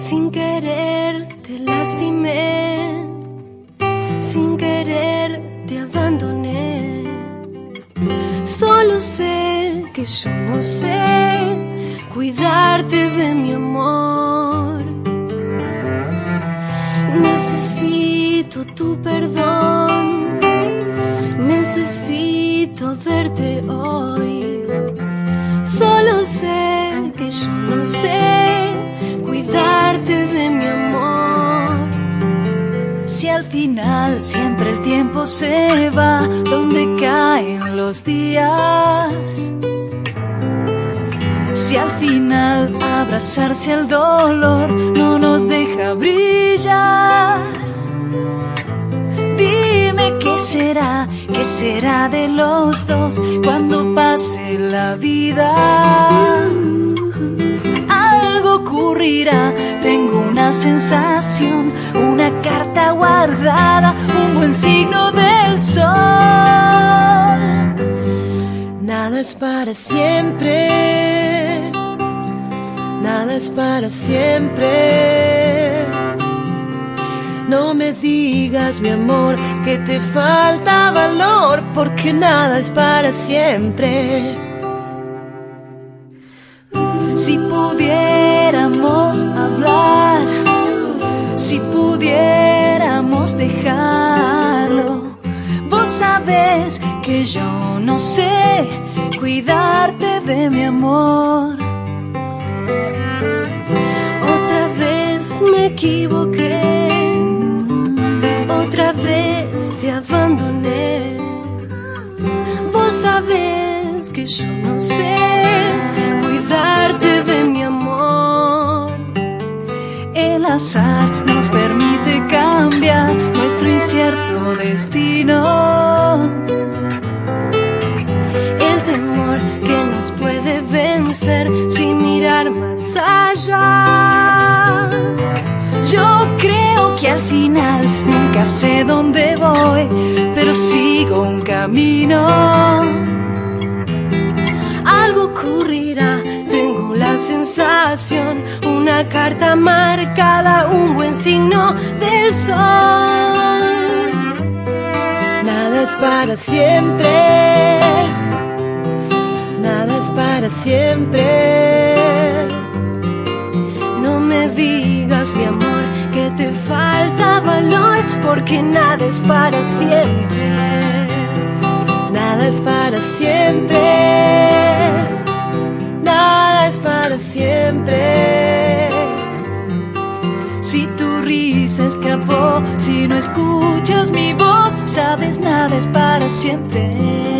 Sin querer te lastimé, sin querer te abandoné. Solo sé que yo no sé cuidarte de mi amor. Necesito tu perdón, necesito verte hoy. Solo sé que yo no sé cuidarte de mi amor. Si al final siempre el tiempo se va donde caen los días, si al final abrazarse al dolor no nos deja brillar, dime qué será, qué será de los dos cuando pase la vida. Algo ocurrirá, tengo una sensación, una carta guardada, un buen signo del sol. Nada es para siempre, nada es para siempre. No me digas, mi amor, que te falta valor, porque nada es para siempre. Si pudiéramos hablar, si pudiéramos dejarlo, vos sabés que yo no sé cuidarte de mi amor. Otra vez me equivoqué, otra vez te abandoné. Vos sabés que yo no sé cuidarte de mi amor. El azar nos permite cambiar nuestro incierto destino. El temor que nos puede vencer sin mirar más allá. Yo creo que al final nunca sé dónde voy, pero sigo un camino. Algo ocurrirá, tengo la sensación, una carta marcada, un buen signo del sol. Nada es para siempre, nada es para siempre. No me digas, mi amor, que te falta valor, porque nada es para siempre. Nada es para siempre, nada es para siempre. Si tu risa escapó, si no escuchas mi voz, sabes, nada es para siempre.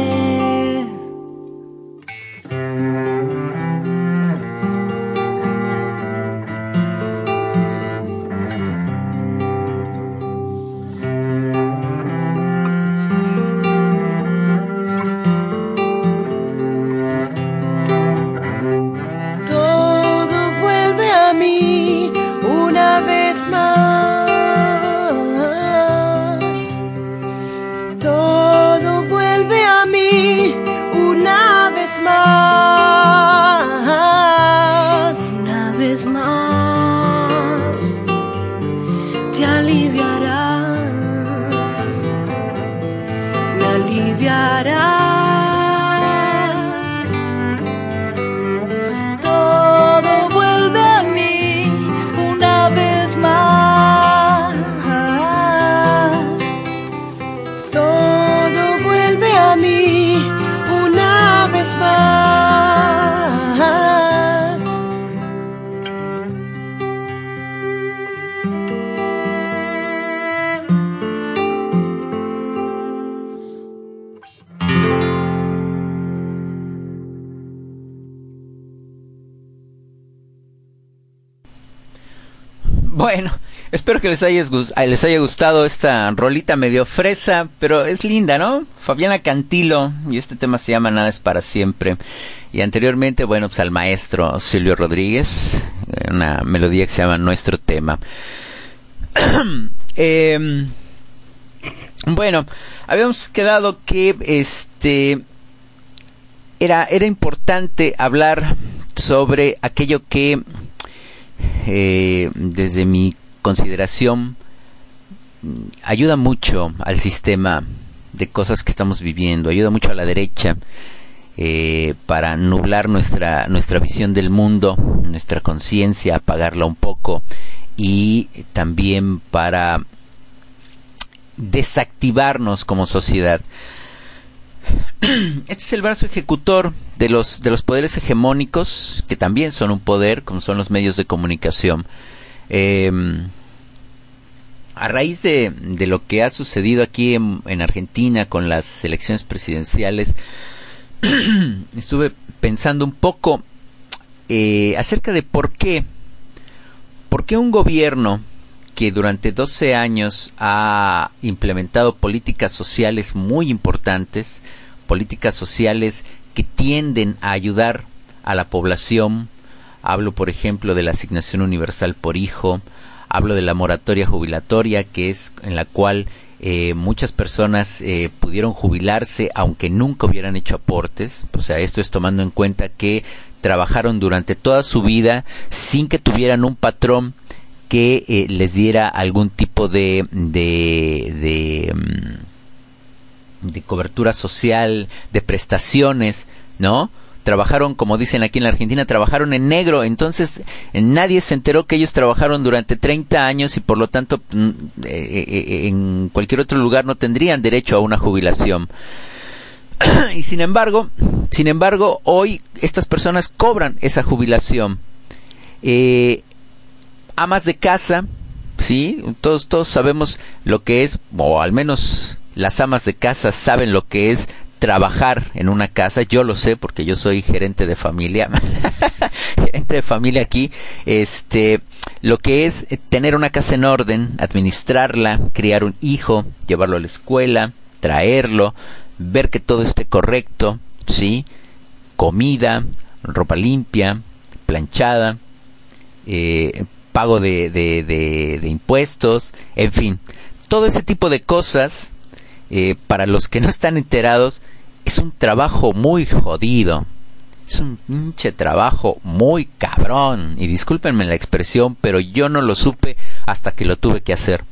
Bueno, espero que les haya, les haya gustado esta rolita medio fresa, pero es linda, ¿no? Fabiana Cantilo, y este tema se llama Nada es para siempre. Y anteriormente, bueno, pues al maestro Silvio Rodríguez, una melodía que se llama Nuestro Tema. eh, bueno, habíamos quedado que este era, era importante hablar sobre aquello que eh, desde mi consideración, ayuda mucho al sistema de cosas que estamos viviendo, ayuda mucho a la derecha eh, para nublar nuestra nuestra visión del mundo, nuestra conciencia, apagarla un poco, y también para desactivarnos como sociedad. Este es el brazo ejecutor de los de los poderes hegemónicos, que también son un poder, como son los medios de comunicación. Eh, a raíz de, de lo que ha sucedido aquí en, en Argentina con las elecciones presidenciales, estuve pensando un poco eh, acerca de por qué, por qué un gobierno que durante doce años ha implementado políticas sociales muy importantes, políticas sociales que tienden a ayudar a la población. Hablo, por ejemplo, de la asignación universal por hijo, hablo de la moratoria jubilatoria, que es en la cual eh, muchas personas eh, pudieron jubilarse aunque nunca hubieran hecho aportes. O sea, esto es tomando en cuenta que trabajaron durante toda su vida sin que tuvieran un patrón que eh, les diera algún tipo de de, de de cobertura social, de prestaciones, ¿no? Trabajaron, como dicen aquí en la Argentina, trabajaron en negro. Entonces nadie se enteró que ellos trabajaron durante treinta años y por lo tanto eh, eh, en cualquier otro lugar no tendrían derecho a una jubilación. Y sin embargo, sin embargo, hoy estas personas cobran esa jubilación. Eh, amas de casa, sí, todos todos sabemos lo que es, o al menos las amas de casa saben lo que es trabajar en una casa. Yo lo sé porque yo soy gerente de familia, gerente de familia aquí. Este, lo que es tener una casa en orden, administrarla, criar un hijo, llevarlo a la escuela, traerlo, ver que todo esté correcto, sí, comida, ropa limpia, planchada, eh, pago de, de, de, de impuestos, en fin, todo ese tipo de cosas, eh, para los que no están enterados, es un trabajo muy jodido, es un pinche trabajo muy cabrón, y discúlpenme la expresión, pero yo no lo supe hasta que lo tuve que hacer.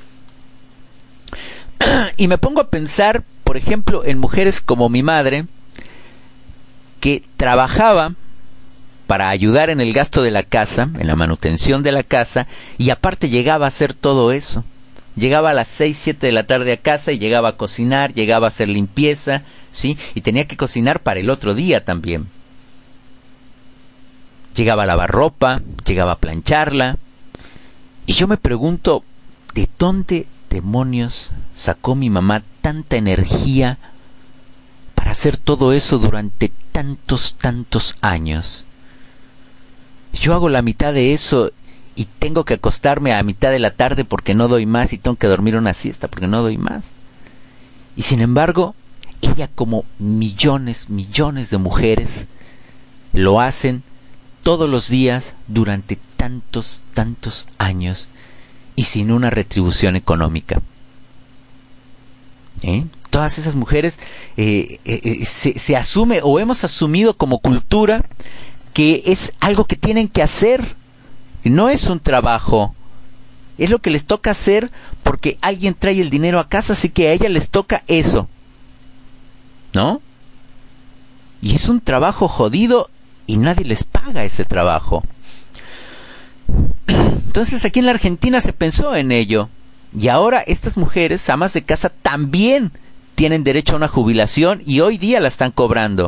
Y me pongo a pensar, por ejemplo, en mujeres como mi madre, que trabajaba para ayudar en el gasto de la casa, en la manutención de la casa, y aparte llegaba a hacer todo eso. Llegaba a las seis, siete de la tarde a casa y llegaba a cocinar, llegaba a hacer limpieza, ¿sí? Y tenía que cocinar para el otro día también. Llegaba a lavar ropa, llegaba a plancharla. Y yo me pregunto, ¿de dónde demonios sacó mi mamá tanta energía para hacer todo eso durante tantos, tantos años? Yo hago la mitad de eso y tengo que acostarme a mitad de la tarde porque no doy más, y tengo que dormir una siesta porque no doy más. Y sin embargo, ella, como millones, millones de mujeres, lo hacen todos los días durante tantos, tantos años y sin una retribución económica. ¿Eh? Todas esas mujeres eh, eh, eh, se, se asume, o hemos asumido como cultura, que es algo que tienen que hacer. No es un trabajo, es lo que les toca hacer porque alguien trae el dinero a casa, así que a ella les toca eso, ¿no? Y es un trabajo jodido y nadie les paga ese trabajo. Entonces aquí en la Argentina se pensó en ello, y ahora estas mujeres, amas de casa, también tienen derecho a una jubilación y hoy día la están cobrando.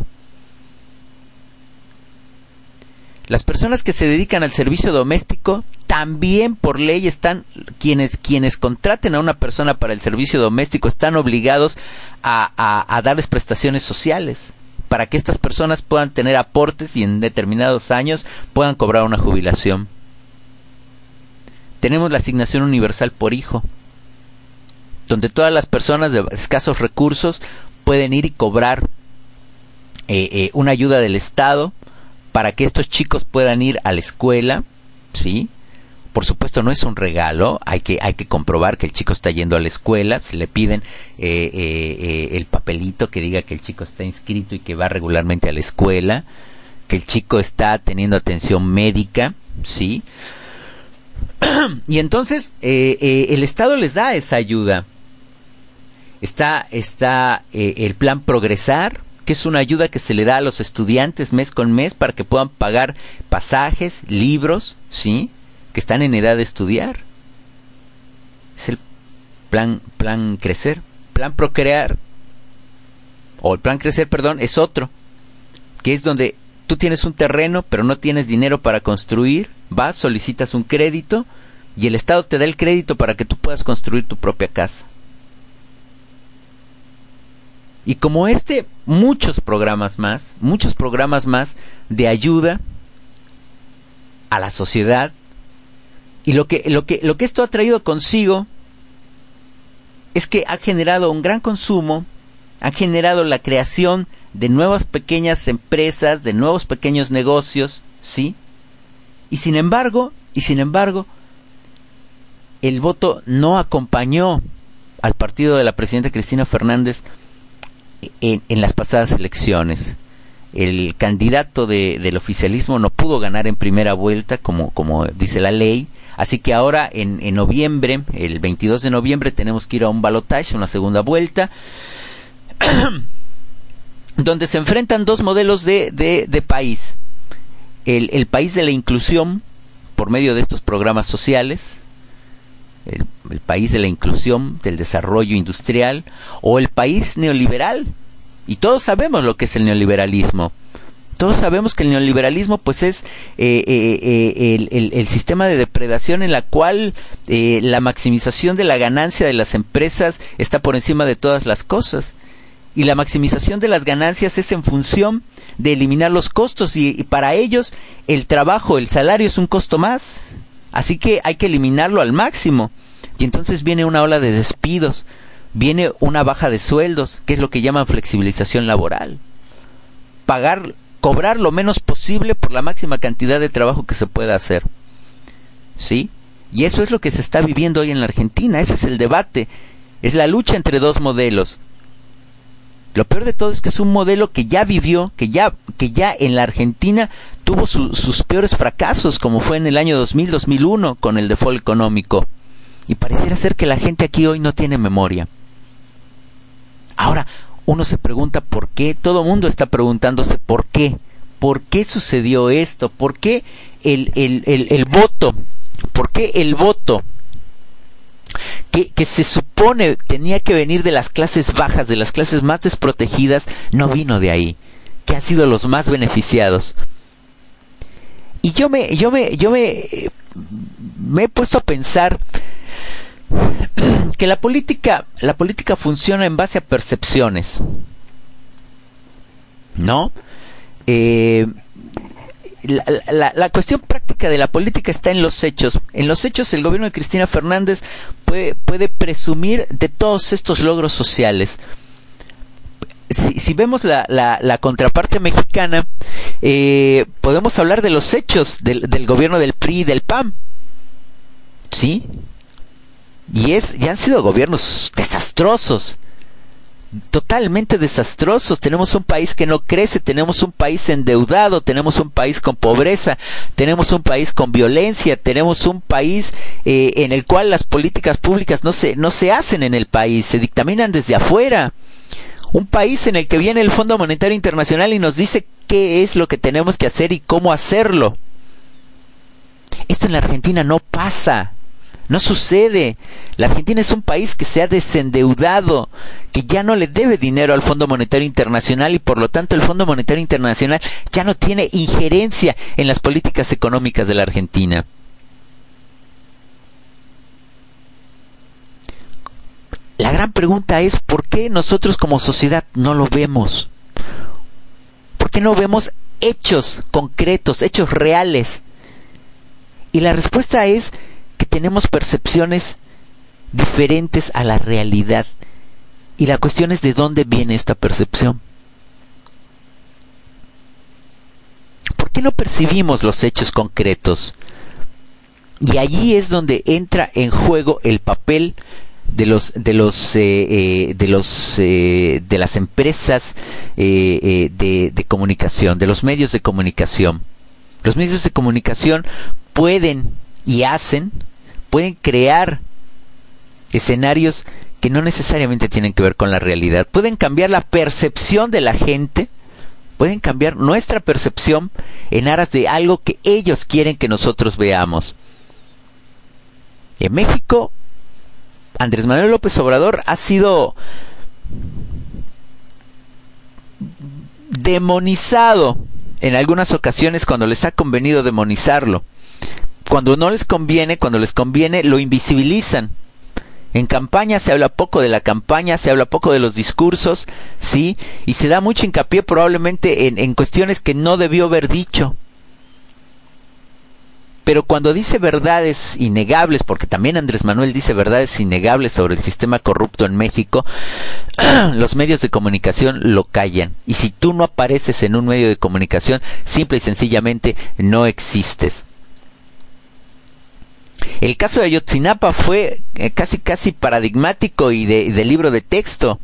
Las personas que se dedican al servicio doméstico también por ley están, quienes quienes contraten a una persona para el servicio doméstico están obligados a, a, a darles prestaciones sociales para que estas personas puedan tener aportes y en determinados años puedan cobrar una jubilación. Tenemos la asignación universal por hijo, donde todas las personas de escasos recursos pueden ir y cobrar eh, eh, una ayuda del Estado para que estos chicos puedan ir a la escuela, ¿sí? Por supuesto no es un regalo, hay que hay que comprobar que el chico está yendo a la escuela, se le piden eh, eh, eh, el papelito que diga que el chico está inscrito y que va regularmente a la escuela, que el chico está teniendo atención médica, ¿sí? Y entonces eh, eh, el Estado les da esa ayuda. Está, está eh, el plan Progresar, que es una ayuda que se le da a los estudiantes mes con mes para que puedan pagar pasajes, libros, ¿sí?, que están en edad de estudiar. Es el plan, plan Crecer. Plan Procrear, o el plan Crecer, perdón, es otro, que es donde tú tienes un terreno, pero no tienes dinero para construir, vas, solicitas un crédito, y el Estado te da el crédito para que tú puedas construir tu propia casa. Y como este, muchos programas más, muchos programas más de ayuda a la sociedad. Y lo que, lo que, lo que esto ha traído consigo es que ha generado un gran consumo, ha generado la creación de nuevas pequeñas empresas, de nuevos pequeños negocios, ¿sí? Y sin embargo, y sin embargo, el voto no acompañó al partido de la presidenta Cristina Fernández en, en las pasadas elecciones. El candidato de, del oficialismo no pudo ganar en primera vuelta, como, como dice la ley. Así que ahora en, en noviembre, el veintidós de noviembre, tenemos que ir a un balotaje, una segunda vuelta, donde se enfrentan dos modelos de, de, de país. El, el país de la inclusión, por medio de estos programas sociales, el, el país de la inclusión, del desarrollo industrial, o el país neoliberal. Y todos sabemos lo que es el neoliberalismo. Todos sabemos que el neoliberalismo pues es eh, eh, eh, el, el, el sistema de depredación en la cual eh, la maximización de la ganancia de las empresas está por encima de todas las cosas. Y la maximización de las ganancias es en función de eliminar los costos, y, y para ellos el trabajo, el salario es un costo más. Así que hay que eliminarlo al máximo. Y entonces viene una ola de despidos, viene una baja de sueldos, que es lo que llaman flexibilización laboral. Pagar... cobrar lo menos posible por la máxima cantidad de trabajo que se pueda hacer, ¿sí? Y eso es lo que se está viviendo hoy en la Argentina. Ese es el debate, es la lucha entre dos modelos. Lo peor de todo es que es un modelo que ya vivió, que ya, que ya en la Argentina tuvo su, sus peores fracasos, como fue en el año dos mil, dos mil uno, con el default económico. Y pareciera ser que la gente aquí hoy no tiene memoria. Ahora, uno se pregunta por qué, todo el mundo está preguntándose por qué, por qué sucedió esto, por qué el, el, el, el voto, por qué el voto que, que se supone tenía que venir de las clases bajas, de las clases más desprotegidas, no vino de ahí, que han sido los más beneficiados. Y yo me, yo me, yo me, me he puesto a pensar que la política, la política funciona en base a percepciones, ¿no? Eh, la, la, la cuestión práctica de la política está en los hechos. En los hechos, el gobierno de Cristina Fernández puede, puede presumir de todos estos logros sociales. Si, si vemos la, la, la contraparte mexicana, eh, podemos hablar de los hechos del, del gobierno del P R I y del P A M, ¿sí? Y es, ya han sido gobiernos desastrosos, totalmente desastrosos. Tenemos un país que no crece, tenemos un país endeudado, tenemos un país con pobreza, tenemos un país con violencia, tenemos un país eh, en el cual las políticas públicas no se, no se hacen en el país, se dictaminan desde afuera. Un país en el que viene el Fondo Monetario Internacional y nos dice qué es lo que tenemos que hacer y cómo hacerlo. Esto en la Argentina no pasa. No sucede. La Argentina es un país que se ha desendeudado, que ya no le debe dinero al Fondo Monetario Internacional, y por lo tanto el Fondo Monetario Internacional ya no tiene injerencia en las políticas económicas de la Argentina. La gran pregunta es, ¿por qué nosotros como sociedad no lo vemos? ¿Por qué no vemos hechos concretos, hechos reales? Y la respuesta es que tenemos percepciones diferentes a la realidad. Y la cuestión es de dónde viene esta percepción. ¿Por qué no percibimos los hechos concretos? Y allí es donde entra en juego el papel de los de los eh, eh, de los eh, de las empresas eh, eh, de, de comunicación, de los medios de comunicación. Los medios de comunicación pueden y hacen pueden crear escenarios que no necesariamente tienen que ver con la realidad. Pueden cambiar la percepción de la gente, pueden cambiar nuestra percepción en aras de algo que ellos quieren que nosotros veamos. En México, Andrés Manuel López Obrador ha sido demonizado en algunas ocasiones cuando les ha convenido demonizarlo. Cuando no les conviene, cuando les conviene, lo invisibilizan. En campaña se habla poco de la campaña, se habla poco de los discursos, ¿sí? Y se da mucho hincapié probablemente en, en cuestiones que no debió haber dicho. Pero cuando dice verdades innegables, porque también Andrés Manuel dice verdades innegables sobre el sistema corrupto en México, los medios de comunicación lo callan. Y si tú no apareces en un medio de comunicación, simple y sencillamente no existes. El caso de Ayotzinapa fue eh, casi casi paradigmático y de, de libro de texto.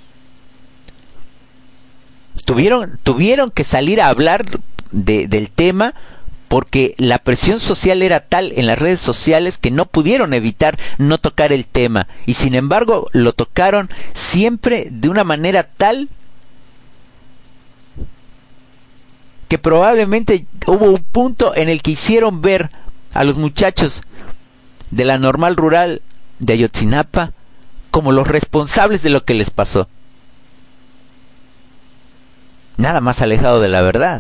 Tuvieron, tuvieron que salir a hablar de, del tema porque la presión social era tal en las redes sociales que no pudieron evitar no tocar el tema. Y sin embargo lo tocaron siempre de una manera tal que probablemente hubo un punto en el que hicieron ver a los muchachos de la Normal Rural de Ayotzinapa como los responsables de lo que les pasó. Nada más alejado de la verdad.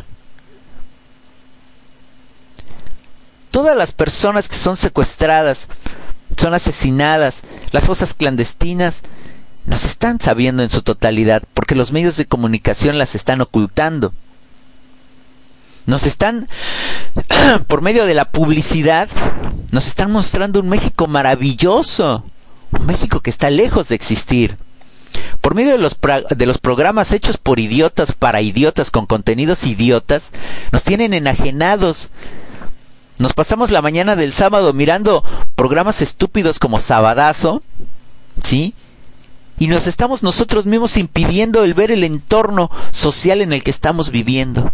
Todas las personas que son secuestradas, son asesinadas, las fosas clandestinas, no se están sabiendo en su totalidad porque los medios de comunicación las están ocultando. Nos están, por medio de la publicidad, nos están mostrando un México maravilloso, un México que está lejos de existir. Por medio de los, pra- de los programas hechos por idiotas para idiotas con contenidos idiotas, nos tienen enajenados. Nos pasamos la mañana del sábado mirando programas estúpidos como Sabadazo, ¿sí? Y nos estamos nosotros mismos impidiendo el ver el entorno social en el que estamos viviendo.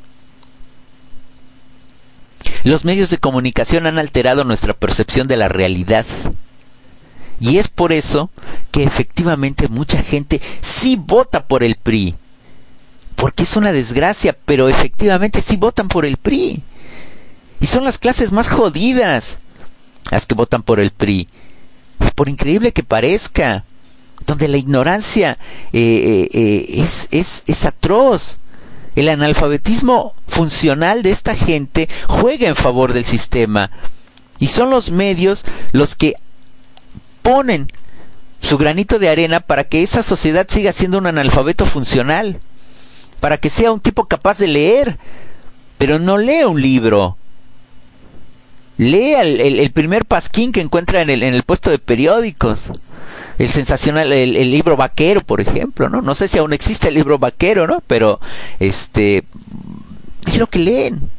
Los medios de comunicación han alterado nuestra percepción de la realidad. Y es por eso que efectivamente mucha gente sí vota por el P R I. Porque es una desgracia, pero efectivamente sí votan por el P R I. Y son las clases más jodidas las que votan por el P R I. Por increíble que parezca, donde la ignorancia eh, eh, eh, es, es, es atroz. El analfabetismo funcional de esta gente juega en favor del sistema. Y son los medios los que ponen su granito de arena para que esa sociedad siga siendo un analfabeto funcional. Para que sea un tipo capaz de leer. Pero no lee un libro. Lee el, el, el primer pasquín que encuentra en el, en el puesto de periódicos. El sensacional, el, el libro vaquero, por ejemplo, ¿no? No sé si aún existe el libro vaquero, ¿no? Pero, este, es lo que leen.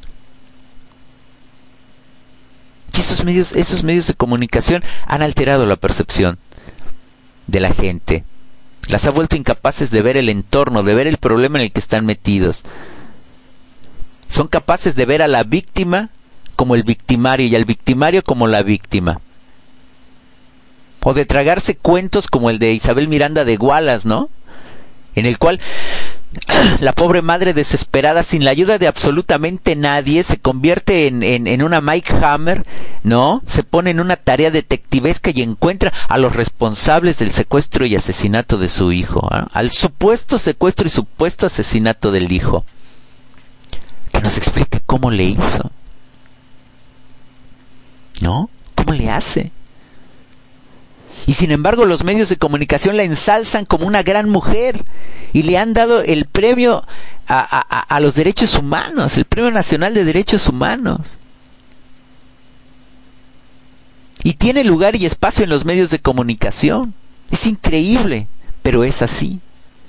Y esos medios, esos medios de comunicación han alterado la percepción de la gente. Las ha vuelto incapaces de ver el entorno, de ver el problema en el que están metidos. Son capaces de ver a la víctima como el victimario y al victimario como la víctima. O de tragarse cuentos como el de Isabel Miranda de Wallace, ¿no? En el cual la pobre madre desesperada, sin la ayuda de absolutamente nadie, se convierte en, en, en una Mike Hammer, ¿no? Se pone en una tarea detectivesca y encuentra a los responsables del secuestro y asesinato de su hijo, ¿eh? Al supuesto secuestro y supuesto asesinato del hijo. Que nos explique cómo le hizo, ¿no? ¿Cómo le hace? Y sin embargo los medios de comunicación la ensalzan como una gran mujer y le han dado el premio a, a, a los derechos humanos, el Premio Nacional de Derechos Humanos. Y tiene lugar y espacio en los medios de comunicación. Es increíble, pero es así.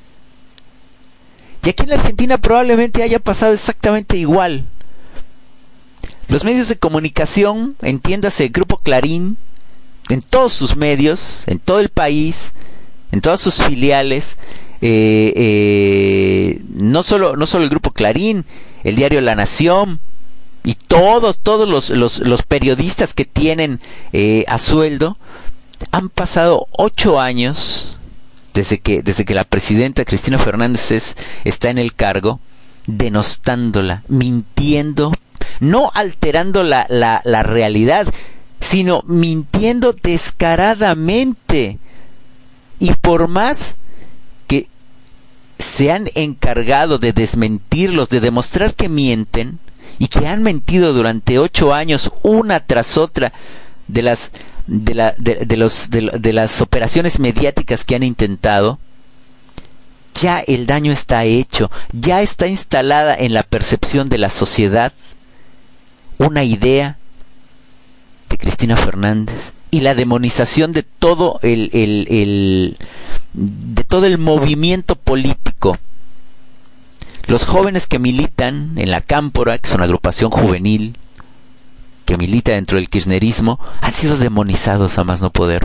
Y aquí en la Argentina probablemente haya pasado exactamente igual. Los medios de comunicación, entiéndase el Grupo Clarín, en todos sus medios, en todo el país, en todas sus filiales, eh, eh, no solo no solo el Grupo Clarín, el diario La Nación, y todos, todos los, los, los periodistas que tienen eh, a sueldo, han pasado ocho años desde que, desde que la presidenta Cristina Fernández es, está en el cargo, denostándola, mintiendo, no alterando la, la, la realidad, sino mintiendo descaradamente. Y por más que se han encargado de desmentirlos, de demostrar que mienten, y que han mentido durante ocho años, una tras otra, de las de la de, de los de, de las operaciones mediáticas que han intentado, ya el daño está hecho, ya está instalada en la percepción de la sociedad una idea de Cristina Fernández y la demonización de todo el, el, el de todo el movimiento político. Los jóvenes que militan en la Cámpora, que es una agrupación juvenil que milita dentro del kirchnerismo, han sido demonizados a más no poder.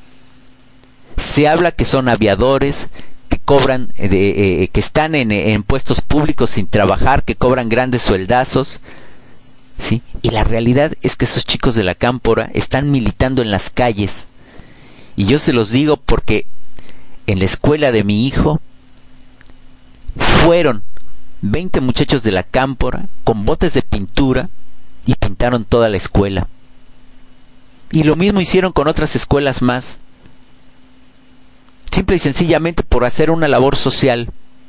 Se habla que son aviadores, que cobran, eh, eh, que están en, en puestos públicos sin trabajar, que cobran grandes sueldazos, ¿sí? Y la realidad es que esos chicos de la Cámpora están militando en las calles. Y yo se los digo porque en la escuela de mi hijo fueron veinte muchachos de la Cámpora con botes de pintura y pintaron toda la escuela. Y lo mismo hicieron con otras escuelas más, simple y sencillamente por hacer una labor social.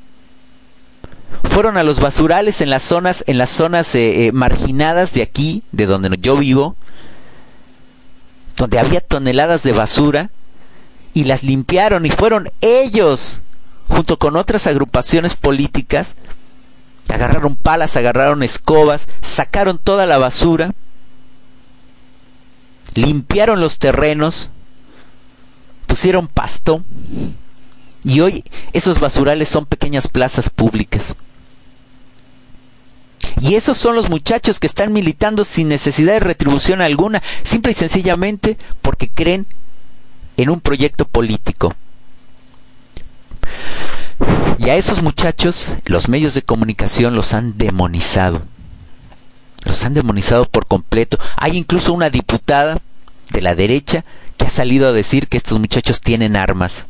Fueron a los basurales en las zonas, en las zonas eh, eh, marginadas de aquí, de donde yo vivo, donde había toneladas de basura, y las limpiaron, y fueron ellos, junto con otras agrupaciones políticas, agarraron palas, agarraron escobas, sacaron toda la basura, limpiaron los terrenos, pusieron pasto, y hoy esos basurales son pequeñas plazas públicas. Y esos son los muchachos que están militando sin necesidad de retribución alguna, simple y sencillamente porque creen en un proyecto político. Y a esos muchachos los medios de comunicación los han demonizado. Los han demonizado por completo. Hay incluso una diputada de la derecha que ha salido a decir que estos muchachos tienen armas.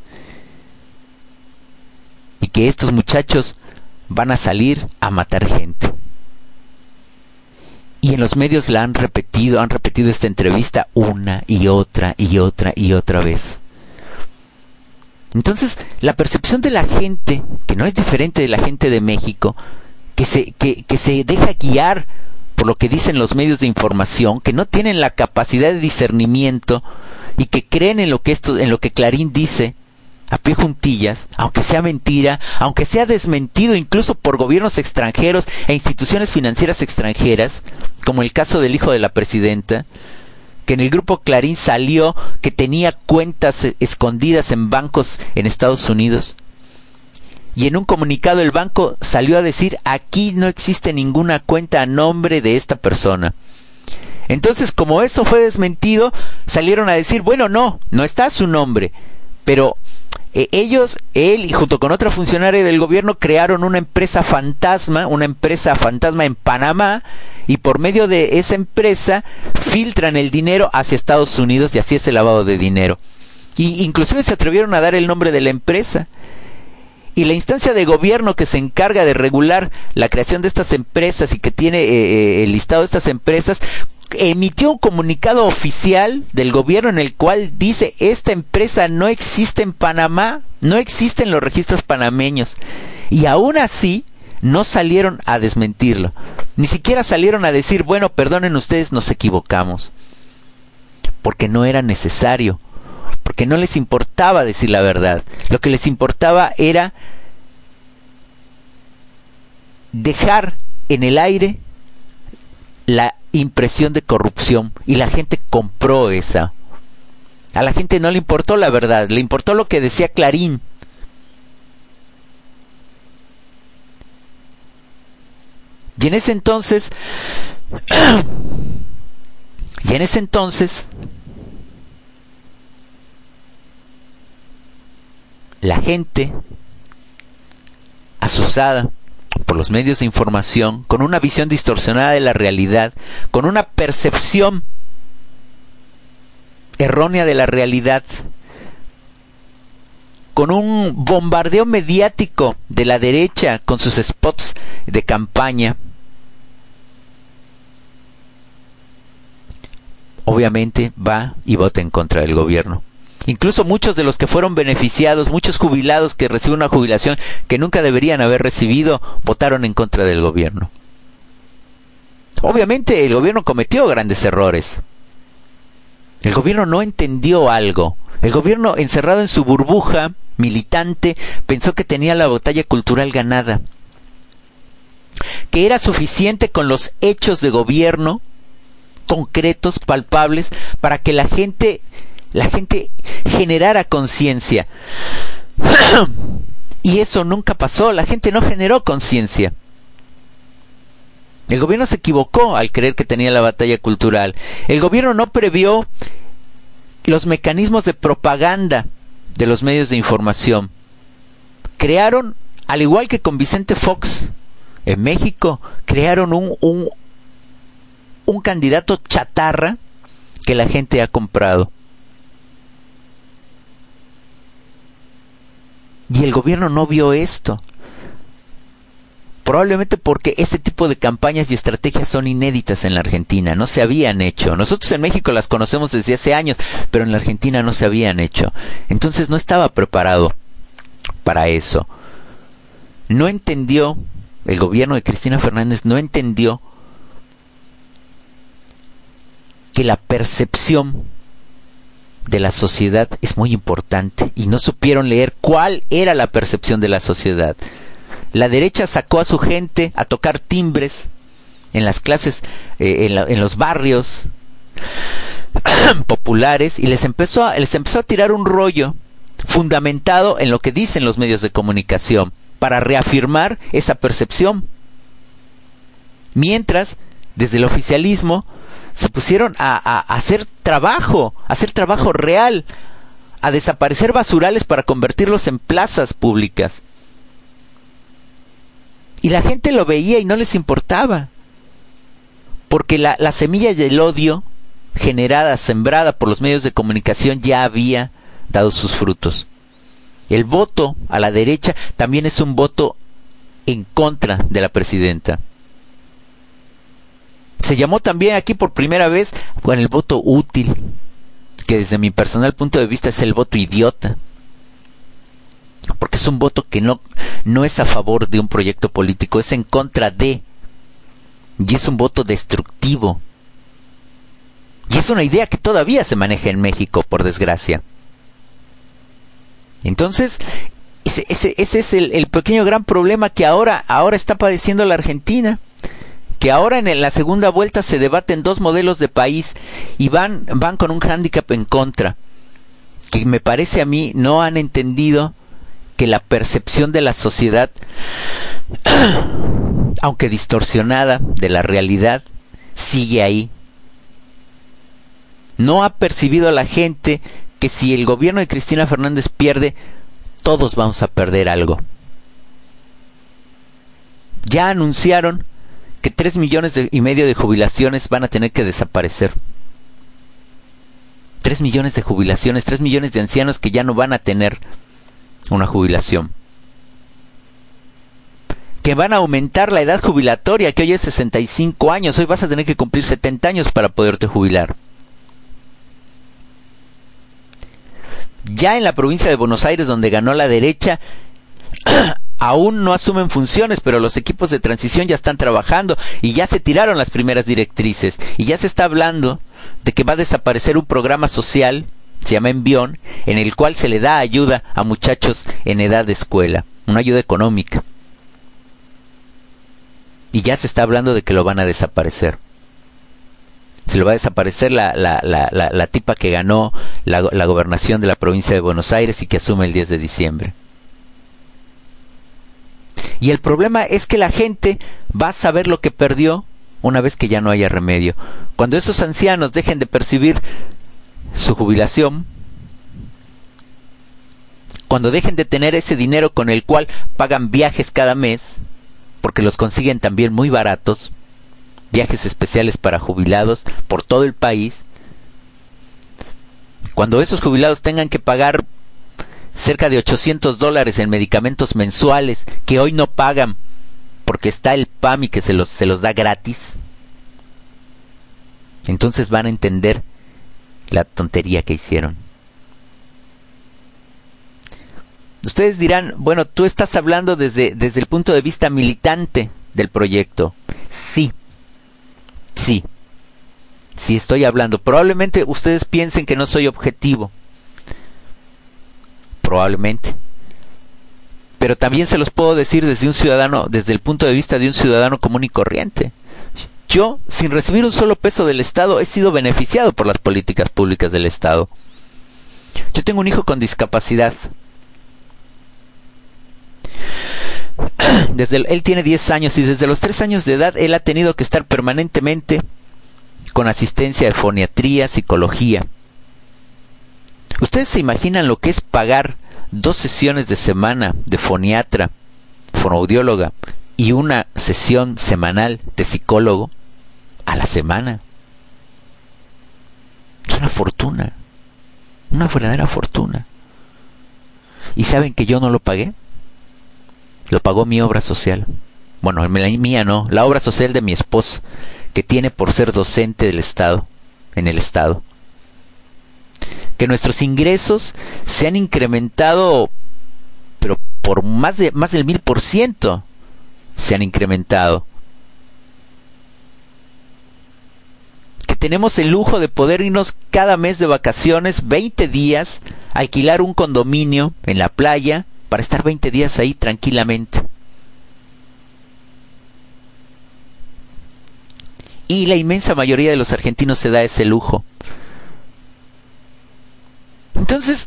Y que estos muchachos van a salir a matar gente. Y en los medios la han repetido, han repetido esta entrevista una y otra y otra y otra vez. Entonces, la percepción de la gente, que no es diferente de la gente de México, que se, que, que se deja guiar por lo que dicen los medios de información, que no tienen la capacidad de discernimiento y que creen en lo que esto, en lo que Clarín dice a pie juntillas, aunque sea mentira, aunque sea desmentido incluso por gobiernos extranjeros e instituciones financieras extranjeras, como el caso del hijo de la presidenta, que en el grupo Clarín salió que tenía cuentas escondidas en bancos en Estados Unidos, y en un comunicado el banco salió a decir: aquí no existe ninguna cuenta a nombre de esta persona. Entonces, como eso fue desmentido, salieron a decir: bueno, no, no está su nombre, pero eh, ellos, él y junto con otra funcionaria del gobierno crearon una empresa fantasma, una empresa fantasma en Panamá, y por medio de esa empresa filtran el dinero hacia Estados Unidos, y así es el lavado de dinero. Y inclusive se atrevieron a dar el nombre de la empresa. Y la instancia de gobierno que se encarga de regular la creación de estas empresas y que tiene eh, el listado de estas empresas, emitió un comunicado oficial del gobierno en el cual dice: esta empresa no existe en Panamá, no existe en los registros panameños. Y aún así no salieron a desmentirlo, ni siquiera salieron a decir: bueno, perdonen ustedes, nos equivocamos, porque no era necesario, porque no les importaba decir la verdad. Lo que les importaba era dejar en el aire la impresión de corrupción, y la gente compró esa. A la gente no le importó la verdad, le importó lo que decía Clarín. Y en ese entonces y en ese entonces la gente, asustada por los medios de información, con una visión distorsionada de la realidad, con una percepción errónea de la realidad, con un bombardeo mediático de la derecha con sus spots de campaña, obviamente va y vota en contra del gobierno. Incluso muchos de los que fueron beneficiados, muchos jubilados que reciben una jubilación que nunca deberían haber recibido, votaron en contra del gobierno. Obviamente el gobierno cometió grandes errores. El gobierno no entendió algo. El gobierno, encerrado en su burbuja militante, pensó que tenía la batalla cultural ganada, que era suficiente con los hechos de gobierno concretos, palpables, para que la gente la gente generara conciencia. Y eso nunca pasó. La gente no generó conciencia. El gobierno se equivocó al creer que tenía la batalla cultural. El gobierno no previó los mecanismos de propaganda de los medios de información. Crearon, al igual que con Vicente Fox en México, crearon un, un, un candidato chatarra que la gente ha comprado. Y el gobierno no vio esto. Probablemente porque este tipo de campañas y estrategias son inéditas en la Argentina, no se habían hecho. Nosotros en México las conocemos desde hace años, pero en la Argentina no se habían hecho. Entonces no estaba preparado para eso. No entendió, el gobierno de Cristina Fernández no entendió que la percepción de la sociedad es muy importante, y no supieron leer cuál era la percepción de la sociedad. La derecha sacó a su gente a tocar timbres en las clases, eh, en, la, en los barrios populares, y les empezó a, les empezó a tirar un rollo fundamentado en lo que dicen los medios de comunicación para reafirmar esa percepción. Mientras, desde el oficialismo se pusieron a, a, a hacer trabajo, a hacer trabajo real, a desaparecer basurales para convertirlos en plazas públicas. Y la gente lo veía y no les importaba, porque la, la semilla del odio generada, sembrada por los medios de comunicación, ya había dado sus frutos. El voto a la derecha también es un voto en contra de la presidenta. Se llamó también aquí por primera vez, bueno, el voto útil, que desde mi personal punto de vista es el voto idiota, porque es un voto que no, no es a favor de un proyecto político, es en contra de, y es un voto destructivo. Y es una idea que todavía se maneja en México, por desgracia. Entonces, ese, ese, ese es el, el pequeño gran problema que ahora, ahora está padeciendo la Argentina. Que ahora en la segunda vuelta se debaten dos modelos de país y van, van con un hándicap en contra. Que me parece a mí no han entendido que la percepción de la sociedad, aunque distorsionada de la realidad, sigue ahí. No ha percibido a la gente que si el gobierno de Cristina Fernández pierde, todos vamos a perder algo. Ya anunciaron que tres millones de, y medio de jubilaciones van a tener que desaparecer. Tres millones de jubilaciones, tres millones de ancianos que ya no van a tener una jubilación. Que van a aumentar la edad jubilatoria, que hoy es sesenta y cinco años, hoy vas a tener que cumplir setenta años para poderte jubilar. Ya en la provincia de Buenos Aires, donde ganó la derecha, aún no asumen funciones, pero los equipos de transición ya están trabajando y ya se tiraron las primeras directrices y ya se está hablando de que va a desaparecer un programa social, se llama Envión, en el cual se le da ayuda a muchachos en edad de escuela, una ayuda económica. Y ya se está hablando de que lo van a desaparecer. Se lo va a desaparecer la, la, la, la, la tipa que ganó la, la gobernación de la provincia de Buenos Aires y que asume el diez de diciembre. Y el problema es que la gente va a saber lo que perdió una vez que ya no haya remedio. Cuando esos ancianos dejen de percibir su jubilación, cuando dejen de tener ese dinero con el cual pagan viajes cada mes, porque los consiguen también muy baratos, viajes especiales para jubilados por todo el país. Cuando esos jubilados tengan que pagar cerca de ochocientos dólares en medicamentos mensuales que hoy no pagan porque está el PAMI que se los, se los da gratis, entonces van a entender la tontería que hicieron. Ustedes dirán, bueno, tú estás hablando desde, desde el punto de vista militante del proyecto. Sí, sí, sí estoy hablando. Probablemente ustedes piensen que no soy objetivo. Probablemente. Pero también se los puedo decir desde un ciudadano, desde el punto de vista de un ciudadano común y corriente. Yo, sin recibir un solo peso del Estado, he sido beneficiado por las políticas públicas del Estado. Yo tengo un hijo con discapacidad. Desde el, él tiene diez años y desde los tres años de edad él ha tenido que estar permanentemente con asistencia de foniatría, psicología. ¿Ustedes se imaginan lo que es pagar dos sesiones de semana de foniatra, fonoaudióloga y una sesión semanal de psicólogo a la semana? Es una fortuna, una verdadera fortuna. ¿Y saben que yo no lo pagué? Lo pagó mi obra social. Bueno, la mía no, la obra social de mi esposa, que tiene por ser docente del Estado, en el Estado. Que nuestros ingresos se han incrementado, pero por más de más del mil por ciento se han incrementado. Que tenemos el lujo de poder irnos cada mes de vacaciones, veinte días, alquilar un condominio en la playa, para estar veinte días ahí tranquilamente. Y la inmensa mayoría de los argentinos se da ese lujo. Entonces,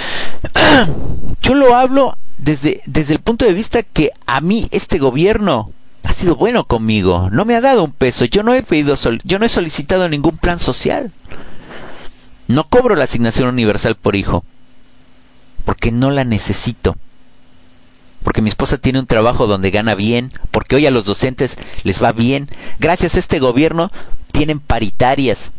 yo lo hablo desde, desde el punto de vista que a mí este gobierno ha sido bueno conmigo. No me ha dado un peso. Yo no he pedido, sol, yo no he solicitado ningún plan social. No cobro la asignación universal por hijo, porque no la necesito. Porque mi esposa tiene un trabajo donde gana bien, porque hoy a los docentes les va bien. Gracias a este gobierno tienen paritarias.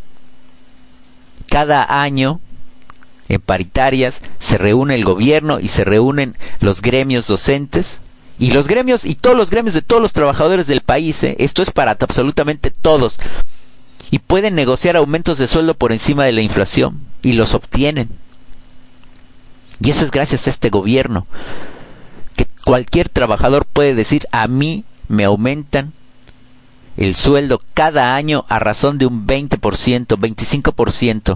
Cada año en paritarias se reúne el gobierno y se reúnen los gremios docentes y los gremios y todos los gremios de todos los trabajadores del país, ¿eh? Esto es para absolutamente todos, y pueden negociar aumentos de sueldo por encima de la inflación y los obtienen. Y eso es gracias a este gobierno, que cualquier trabajador puede decir: a mí me aumentan el sueldo cada año a razón de un veinte por ciento, veinticinco por ciento.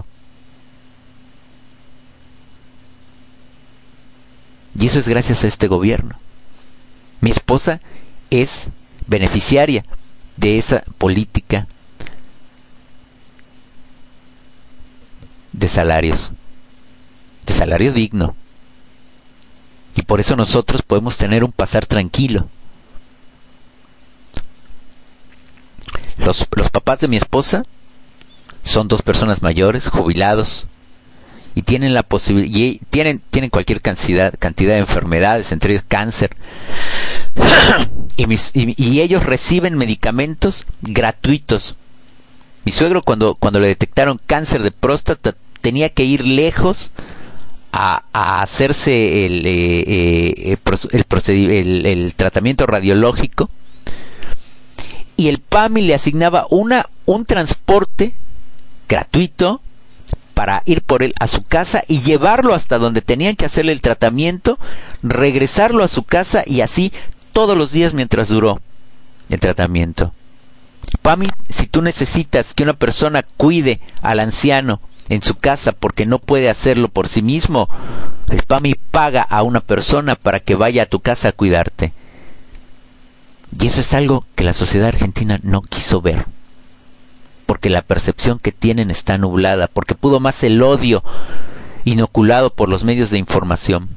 Y eso es gracias a este gobierno. Mi esposa es beneficiaria de esa política de salarios, de salario digno. Y por eso nosotros podemos tener un pasar tranquilo. Los, los papás de mi esposa son dos personas mayores, jubilados, y tienen la posibilidad, y tienen, tienen cualquier cantidad, cantidad de enfermedades, entre ellos cáncer, y, mis, y, y ellos reciben medicamentos gratuitos. Mi suegro, cuando, cuando le detectaron cáncer de próstata, tenía que ir lejos a, a hacerse el, eh, eh, el, proced- el, el tratamiento radiológico, y el PAMI le asignaba una, un transporte gratuito para ir por él a su casa y llevarlo hasta donde tenían que hacerle el tratamiento, regresarlo a su casa, y así todos los días mientras duró el tratamiento. PAMI, si tú necesitas que una persona cuide al anciano en su casa porque no puede hacerlo por sí mismo, el PAMI paga a una persona para que vaya a tu casa a cuidarte. Y eso es algo que la sociedad argentina no quiso ver, porque la percepción que tienen está nublada, porque pudo más el odio inoculado por los medios de información.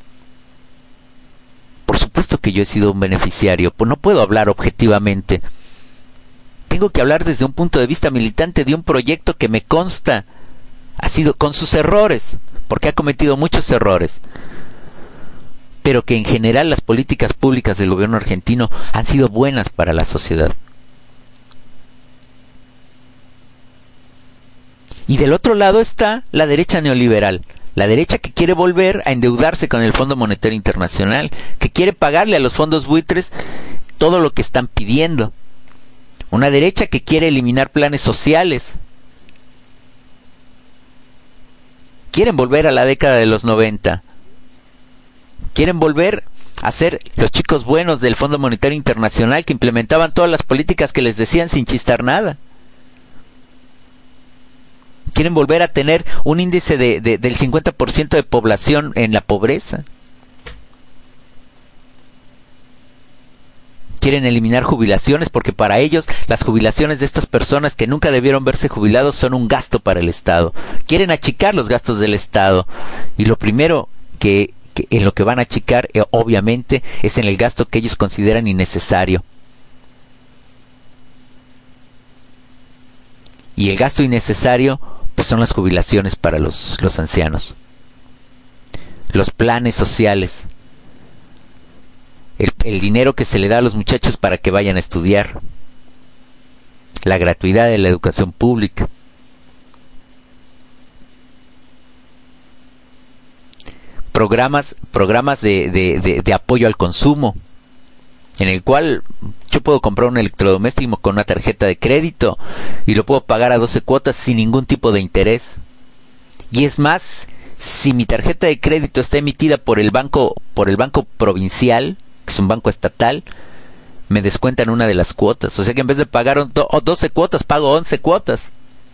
Por supuesto que yo he sido un beneficiario, pues no puedo hablar objetivamente. Tengo que hablar desde un punto de vista militante de un proyecto que me consta ha sido con sus errores, porque ha cometido muchos errores, pero que en general las políticas públicas del gobierno argentino han sido buenas para la sociedad. Y del otro lado está la derecha neoliberal, la derecha que quiere volver a endeudarse con el Fondo Monetario Internacional, que quiere pagarle a los fondos buitres todo lo que están pidiendo. Una derecha que quiere eliminar planes sociales. Quieren volver a la década de los noventa. Quieren volver a ser los chicos buenos del Fondo Monetario Internacional que implementaban todas las políticas que les decían sin chistar nada. Quieren volver a tener un índice de, de, del cincuenta por ciento de población en la pobreza. Quieren eliminar jubilaciones porque para ellos las jubilaciones de estas personas que nunca debieron verse jubilados son un gasto para el Estado. Quieren achicar los gastos del Estado. Y lo primero que, que en lo que van a achicar, eh, obviamente, es en el gasto que ellos consideran innecesario. Y el gasto innecesario pues son las jubilaciones para los, los ancianos, los planes sociales, el, el dinero que se le da a los muchachos para que vayan a estudiar, la gratuidad de la educación pública. Programas, programas de, de, de, de apoyo al consumo, en el cual yo puedo comprar un electrodoméstico con una tarjeta de crédito y lo puedo pagar a doce cuotas sin ningún tipo de interés. Y es más, si mi tarjeta de crédito está emitida por el banco, por el banco provincial, que es un banco estatal, me descuentan una de las cuotas. O sea que en vez de pagar doce cuotas, pago once cuotas.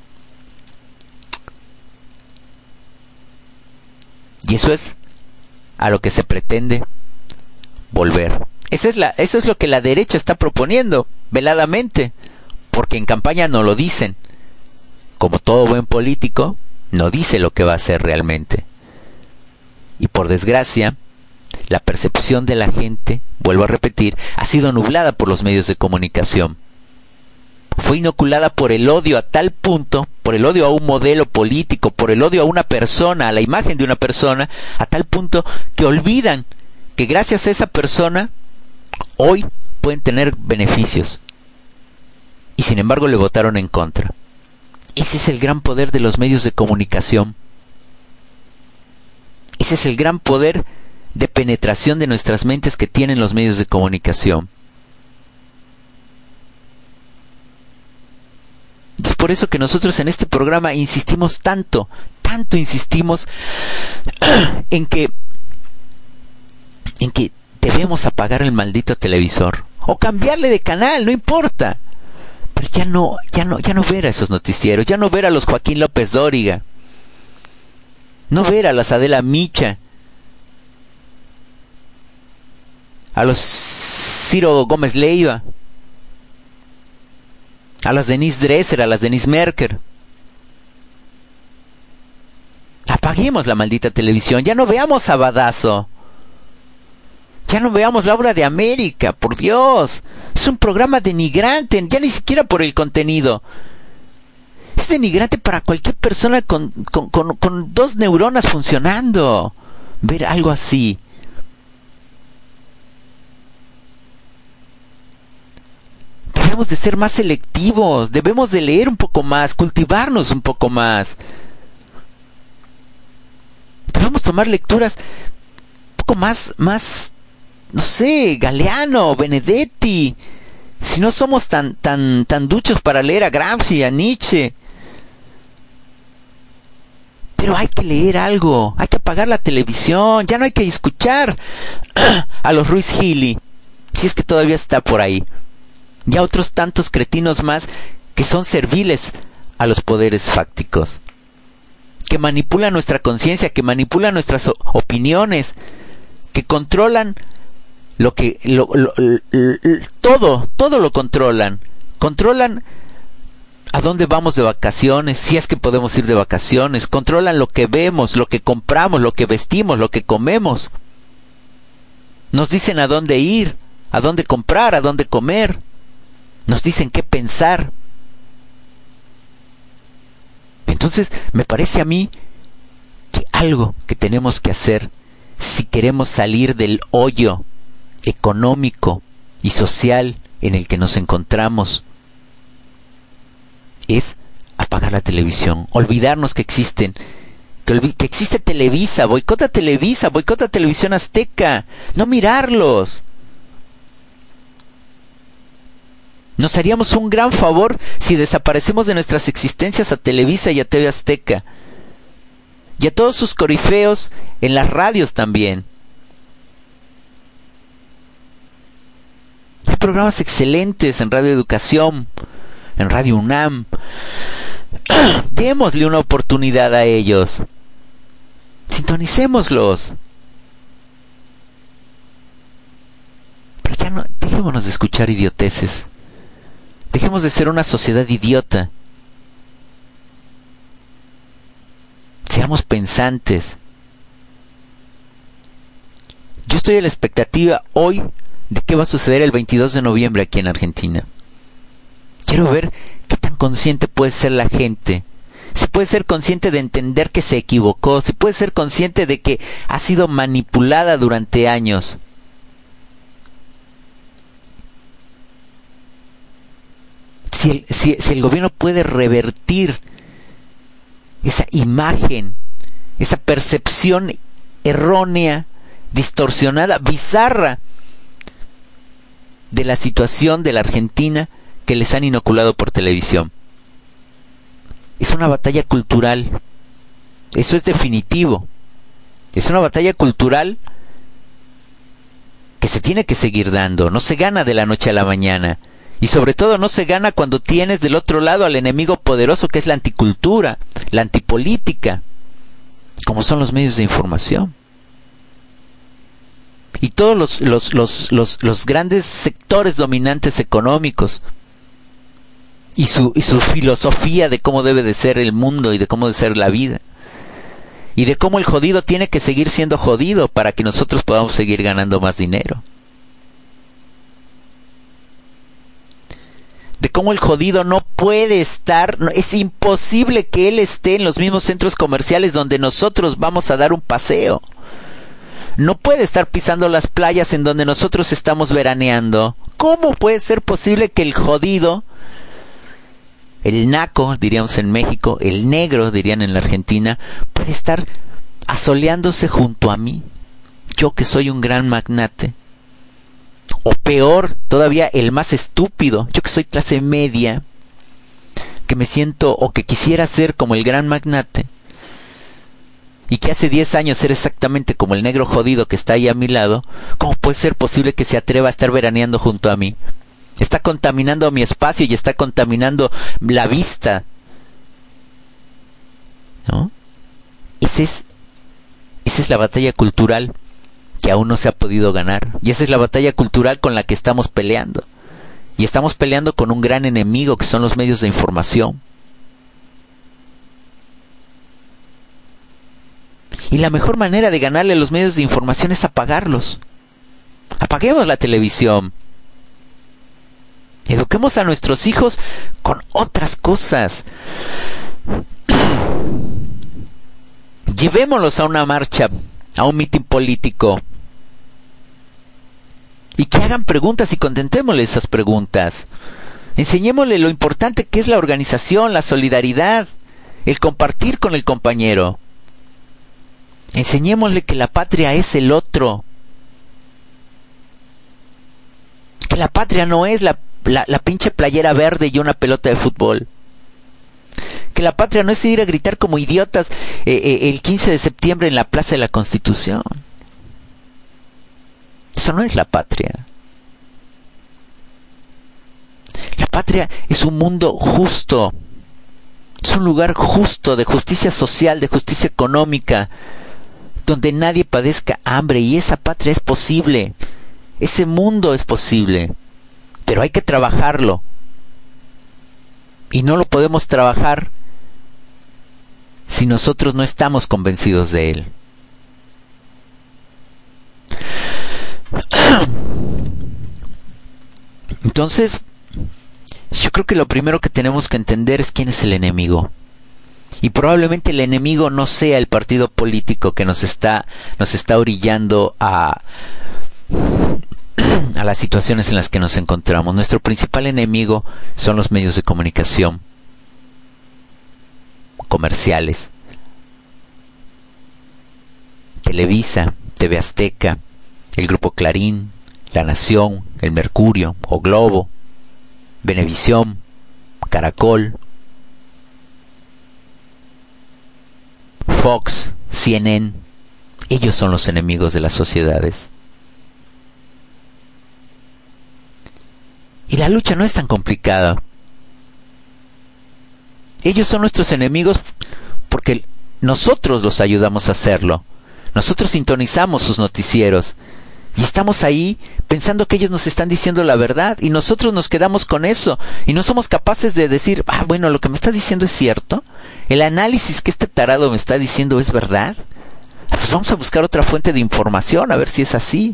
Y eso es a lo que se pretende volver. Esa es la, eso es lo que la derecha está proponiendo, veladamente, porque en campaña no lo dicen. Como todo buen político, no dice lo que va a hacer realmente. Y por desgracia, la percepción de la gente, vuelvo a repetir, ha sido nublada por los medios de comunicación. Fue inoculada por el odio a tal punto, por el odio a un modelo político, por el odio a una persona, a la imagen de una persona, a tal punto que olvidan que gracias a esa persona hoy pueden tener beneficios. Y sin embargo le votaron en contra. Ese es el gran poder de los medios de comunicación. Ese es el gran poder de penetración de nuestras mentes que tienen los medios de comunicación. Es por eso que nosotros en este programa insistimos tanto, tanto insistimos en que en que debemos apagar el maldito televisor o cambiarle de canal, no importa, pero ya no, ya no, ya no ver a esos noticieros, ya no ver a los Joaquín López Dóriga, no ver a las Adela Micha, a los Ciro Gómez Leiva, a las Denise Dresser, a las Denise Merker. Apaguemos la maldita televisión, ya no veamos Sabadazo. Ya no veamos La Hora de América, por Dios. Es un programa denigrante, ya ni siquiera por el contenido. Es denigrante para cualquier persona con, con, con, con dos neuronas funcionando. Ver algo así. Debemos de ser más selectivos, debemos de leer un poco más, cultivarnos un poco más. Debemos tomar lecturas un poco más, más... no sé, Galeano, Benedetti. Si no somos tan tan tan duchos para leer a Gramsci y a Nietzsche. Pero hay que leer algo, hay que apagar la televisión, ya no hay que escuchar a los Ruiz Gili, si es que todavía está por ahí. Y a otros tantos cretinos más que son serviles a los poderes fácticos, que manipulan nuestra conciencia, que manipulan nuestras opiniones, que controlan lo que lo, lo, lo, lo, todo todo lo controlan controlan a dónde vamos de vacaciones, si es que podemos ir de vacaciones, controlan lo que vemos, lo que compramos, lo que vestimos, lo que comemos, nos dicen a dónde ir, a dónde comprar, a dónde comer, nos dicen qué pensar. Entonces me parece a mí que algo que tenemos que hacer si queremos salir del hoyo económico y social en el que nos encontramos, es apagar la televisión, olvidarnos que existen, que, olvi- que existe Televisa, boicota Televisa, boicota Televisión Azteca, no mirarlos. Nos haríamos un gran favor si desaparecemos de nuestras existencias a Televisa y a T V Azteca. Y a todos sus corifeos en las radios también. Hay programas excelentes en Radio Educación, en Radio UNAM. Démosle una oportunidad a ellos. Sintonicémoslos. Pero ya no, dejémonos de escuchar idioteces. Dejemos de ser una sociedad idiota. Seamos pensantes. Yo estoy a la expectativa hoy de qué va a suceder el veintidós de noviembre aquí en Argentina. Quiero ver qué tan consciente puede ser la gente. Si puede ser consciente de entender que se equivocó. Si puede ser consciente de que ha sido manipulada durante años. Si el, si, si el gobierno puede revertir esa imagen, esa percepción errónea, distorsionada, bizarra de la situación de la Argentina que les han inoculado por televisión. Es una batalla cultural. Eso es definitivo. Es una batalla cultural que se tiene que seguir dando. No se gana de la noche a la mañana. Y sobre todo no se gana cuando tienes del otro lado al enemigo poderoso que es la anticultura, la antipolítica, como son los medios de información. Y todos los, los, los, los, los grandes sectores dominantes económicos y su, y su filosofía de cómo debe de ser el mundo y de cómo debe ser la vida. Y de cómo el jodido tiene que seguir siendo jodido para que nosotros podamos seguir ganando más dinero. De cómo el jodido no puede estar, no, es imposible que él esté en los mismos centros comerciales donde nosotros vamos a dar un paseo. No puede estar pisando las playas en donde nosotros estamos veraneando. ¿Cómo puede ser posible que el jodido, el naco, diríamos en México, el negro, dirían en la Argentina, puede estar asoleándose junto a mí? Yo que soy un gran magnate. O peor, todavía el más estúpido, yo que soy clase media, que me siento o que quisiera ser como el gran magnate, y que hace diez años era exactamente como el negro jodido que está ahí a mi lado. ¿Cómo puede ser posible que se atreva a estar veraneando junto a mí? Está contaminando mi espacio y está contaminando la vista, ¿no? Ese es, esa es la batalla cultural que aún no se ha podido ganar. Y esa es la batalla cultural con la que estamos peleando. Y estamos peleando con un gran enemigo que son los medios de información. Y la mejor manera de ganarle a los medios de información es apagarlos. Apaguemos la televisión. Eduquemos a nuestros hijos con otras cosas. Llevémoslos a una marcha, a un mitin político, y que hagan preguntas y contentémosles esas preguntas. Enseñémosle lo importante que es la organización, la solidaridad, el compartir con el compañero. Enseñémosle que la patria es el otro, que la patria no es la, la, la pinche playera verde y una pelota de fútbol, que la patria no es ir a gritar como idiotas eh, eh, el quince de septiembre en la Plaza de la Constitución. Eso no es la patria. La patria es un mundo justo, es un lugar justo, de justicia social, de justicia económica, donde nadie padezca hambre, y esa patria es posible, ese mundo es posible, pero hay que trabajarlo, y no lo podemos trabajar si nosotros no estamos convencidos de él. Entonces, yo creo que lo primero que tenemos que entender es quién es el enemigo. Y probablemente el enemigo no sea el partido político que nos está, nos está orillando a, a las situaciones en las que nos encontramos. Nuestro principal enemigo son los medios de comunicación comerciales. Televisa, T V Azteca, el Grupo Clarín, La Nación, El Mercurio o Globo, Venevisión, Caracol, Fox, C N N. Ellos son los enemigos de las sociedades. Y la lucha no es tan complicada. Ellos son nuestros enemigos porque nosotros los ayudamos a hacerlo. Nosotros sintonizamos sus noticieros y estamos ahí pensando que ellos nos están diciendo la verdad, y nosotros nos quedamos con eso y no somos capaces de decir, ah, bueno, lo que me está diciendo es cierto, el análisis que este tarado me está diciendo es verdad. Ah, pues vamos a buscar otra fuente de información a ver si es así.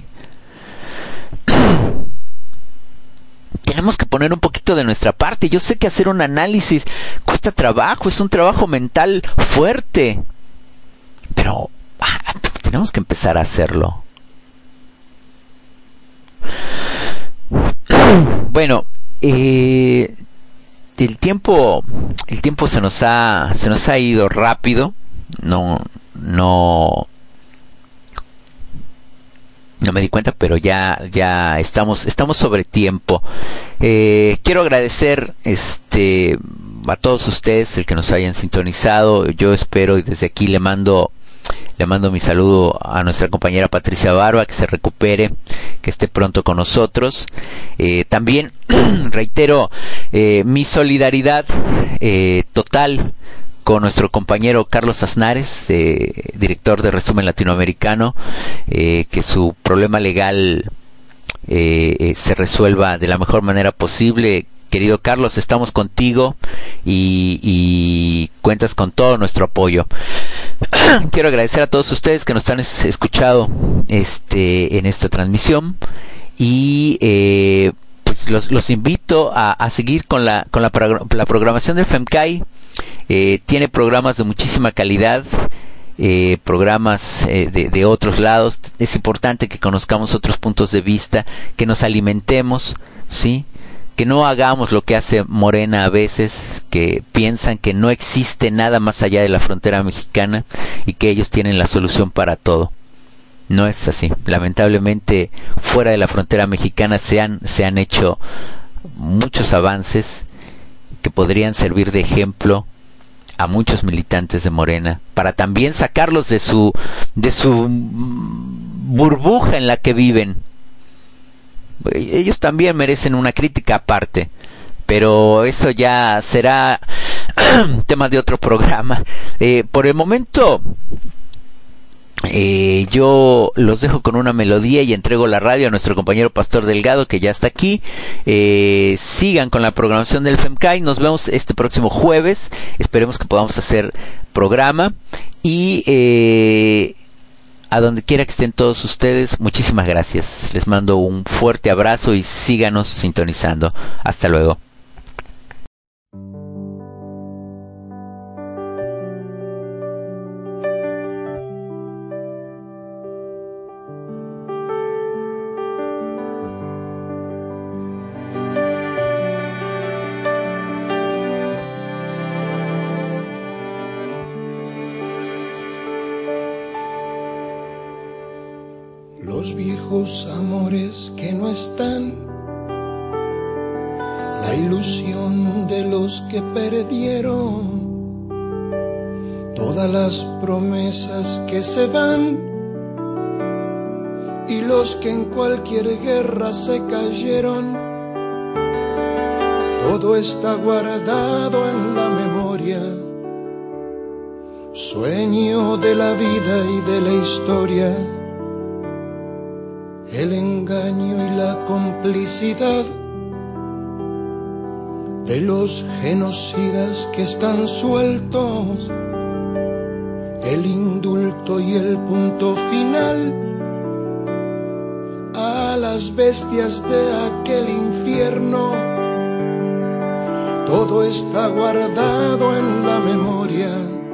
Tenemos que poner un poquito de nuestra parte. Yo sé que hacer un análisis cuesta trabajo, es un trabajo mental fuerte, pero ah, tenemos que empezar a hacerlo. Bueno, eh, el tiempo, el tiempo se nos ha, se nos ha ido rápido. No, no, no me di cuenta, pero ya, ya estamos, estamos sobre tiempo. Eh, quiero agradecer, este, a todos ustedes el que nos hayan sintonizado. Yo espero y desde aquí le mando. Le mando mi saludo a nuestra compañera Patricia Barba, que se recupere, que esté pronto con nosotros. Eh, también reitero eh, mi solidaridad eh, total con nuestro compañero Carlos Aznares, eh, director de Resumen Latinoamericano, eh, que su problema legal eh, eh, se resuelva de la mejor manera posible. Querido Carlos, estamos contigo y, y cuentas con todo nuestro apoyo. Quiero agradecer a todos ustedes que nos han es, escuchado este, en esta transmisión, y eh, pues los, los invito a, a seguir con la, con la, la programación del FEMCAI. Eh, tiene programas de muchísima calidad, eh, programas eh, de, de otros lados. Es importante que conozcamos otros puntos de vista, que nos alimentemos, ¿sí? Que no hagamos lo que hace Morena a veces, que piensan que no existe nada más allá de la frontera mexicana y que ellos tienen la solución para todo. No es así. Lamentablemente, fuera de la frontera mexicana se han, se han hecho muchos avances que podrían servir de ejemplo a muchos militantes de Morena, para también sacarlos de su, de su burbuja en la que viven. Ellos también merecen una crítica aparte, pero eso ya será tema de otro programa. Eh, por el momento, eh, yo los dejo con una melodía y entrego la radio a nuestro compañero Pastor Delgado, que ya está aquí. Eh, sigan con la programación del FEMCAI. Nos vemos este próximo jueves. Esperemos que podamos hacer programa. Y eh, a donde quiera que estén todos ustedes, muchísimas gracias. Les mando un fuerte abrazo y síganos sintonizando. Hasta luego. Los viejos amores que no están, la ilusión de los que perdieron, todas las promesas que se van y los que en cualquier guerra se cayeron. Todo está guardado en la memoria, sueño de la vida y de la historia. El engaño y la complicidad de los genocidas que están sueltos, el indulto y el punto final a las bestias de aquel infierno todo está guardado en la memoria,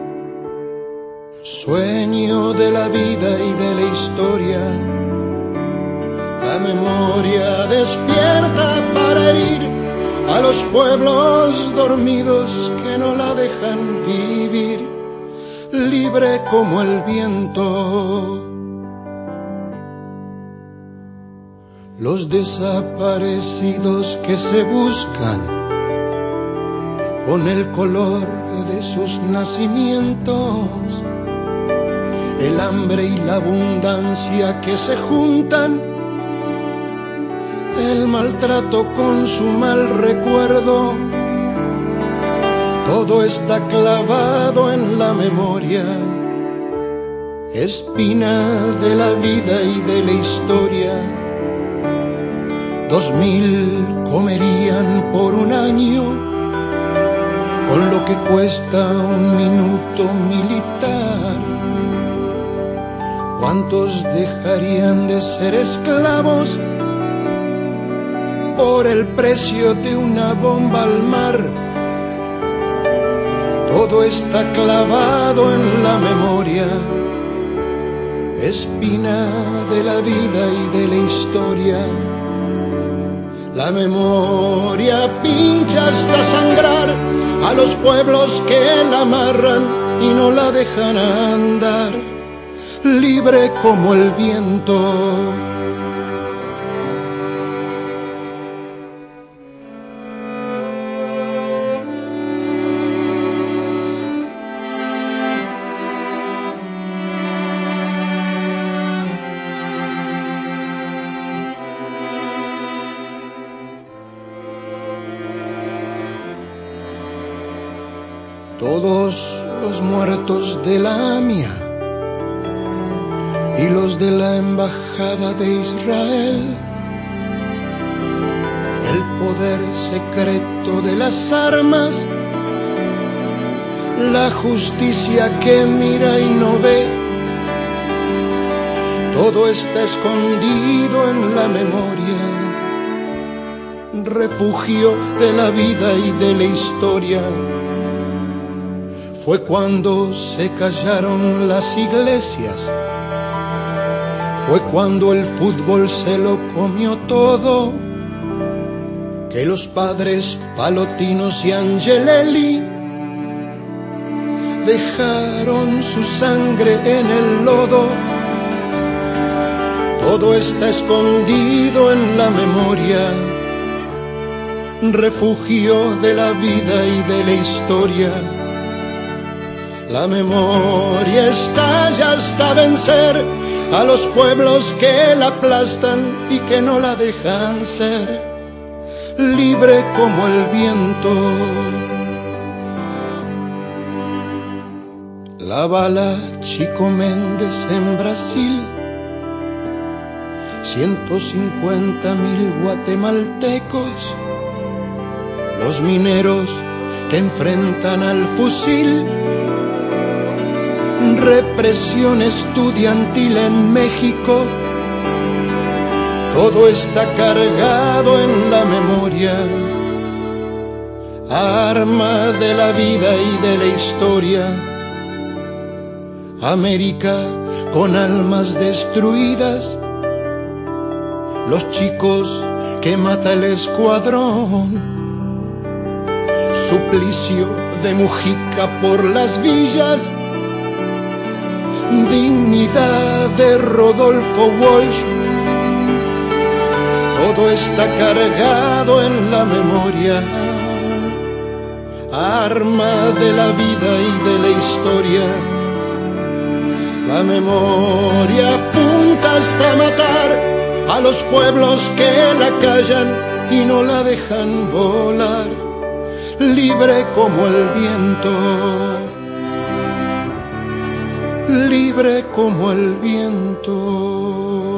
sueño de la vida y de la historia. La memoria despierta para herir a los pueblos dormidos que no la dejan vivir, libre como el viento. Los desaparecidos que se buscan con el color de sus nacimientos, el hambre y la abundancia que se juntan, el maltrato con su mal recuerdo, todo está clavado en la memoria, espina de la vida y de la historia. Dos mil comerían por un año con lo que cuesta un minuto militar. ¿Cuántos dejarían de ser esclavos por el precio de una bomba al mar? Todo está clavado en la memoria, espina de la vida y de la historia. La memoria pincha hasta sangrar a los pueblos que la amarran y no la dejan andar, libre como el viento. Todos los muertos de la AMIA y los de la Embajada de Israel, el poder secreto de las armas, la justicia que mira y no ve, todo está escondido en la memoria, refugio de la vida y de la historia. Fue cuando se callaron las iglesias, fue cuando el fútbol se lo comió todo, que los padres Palotinos y Angelelli dejaron su sangre en el lodo. Todo está escondido en la memoria, refugio de la vida y de la historia. La memoria estalla hasta vencer a los pueblos que la aplastan y que no la dejan ser, libre como el viento. La bala Chico Méndez en Brasil, ciento cincuenta mil guatemaltecos, los mineros que enfrentan al fusil, represión estudiantil en México, todo está cargado en la memoria, arma de la vida y de la historia. América con almas destruidas, los chicos que mata el escuadrón, suplicio de Mujica por las villas, dignidad de Rodolfo Walsh, todo está cargado en la memoria, arma de la vida y de la historia. La memoria apunta hasta matar a los pueblos que la callan y no la dejan volar, libre como el viento, libre como el viento.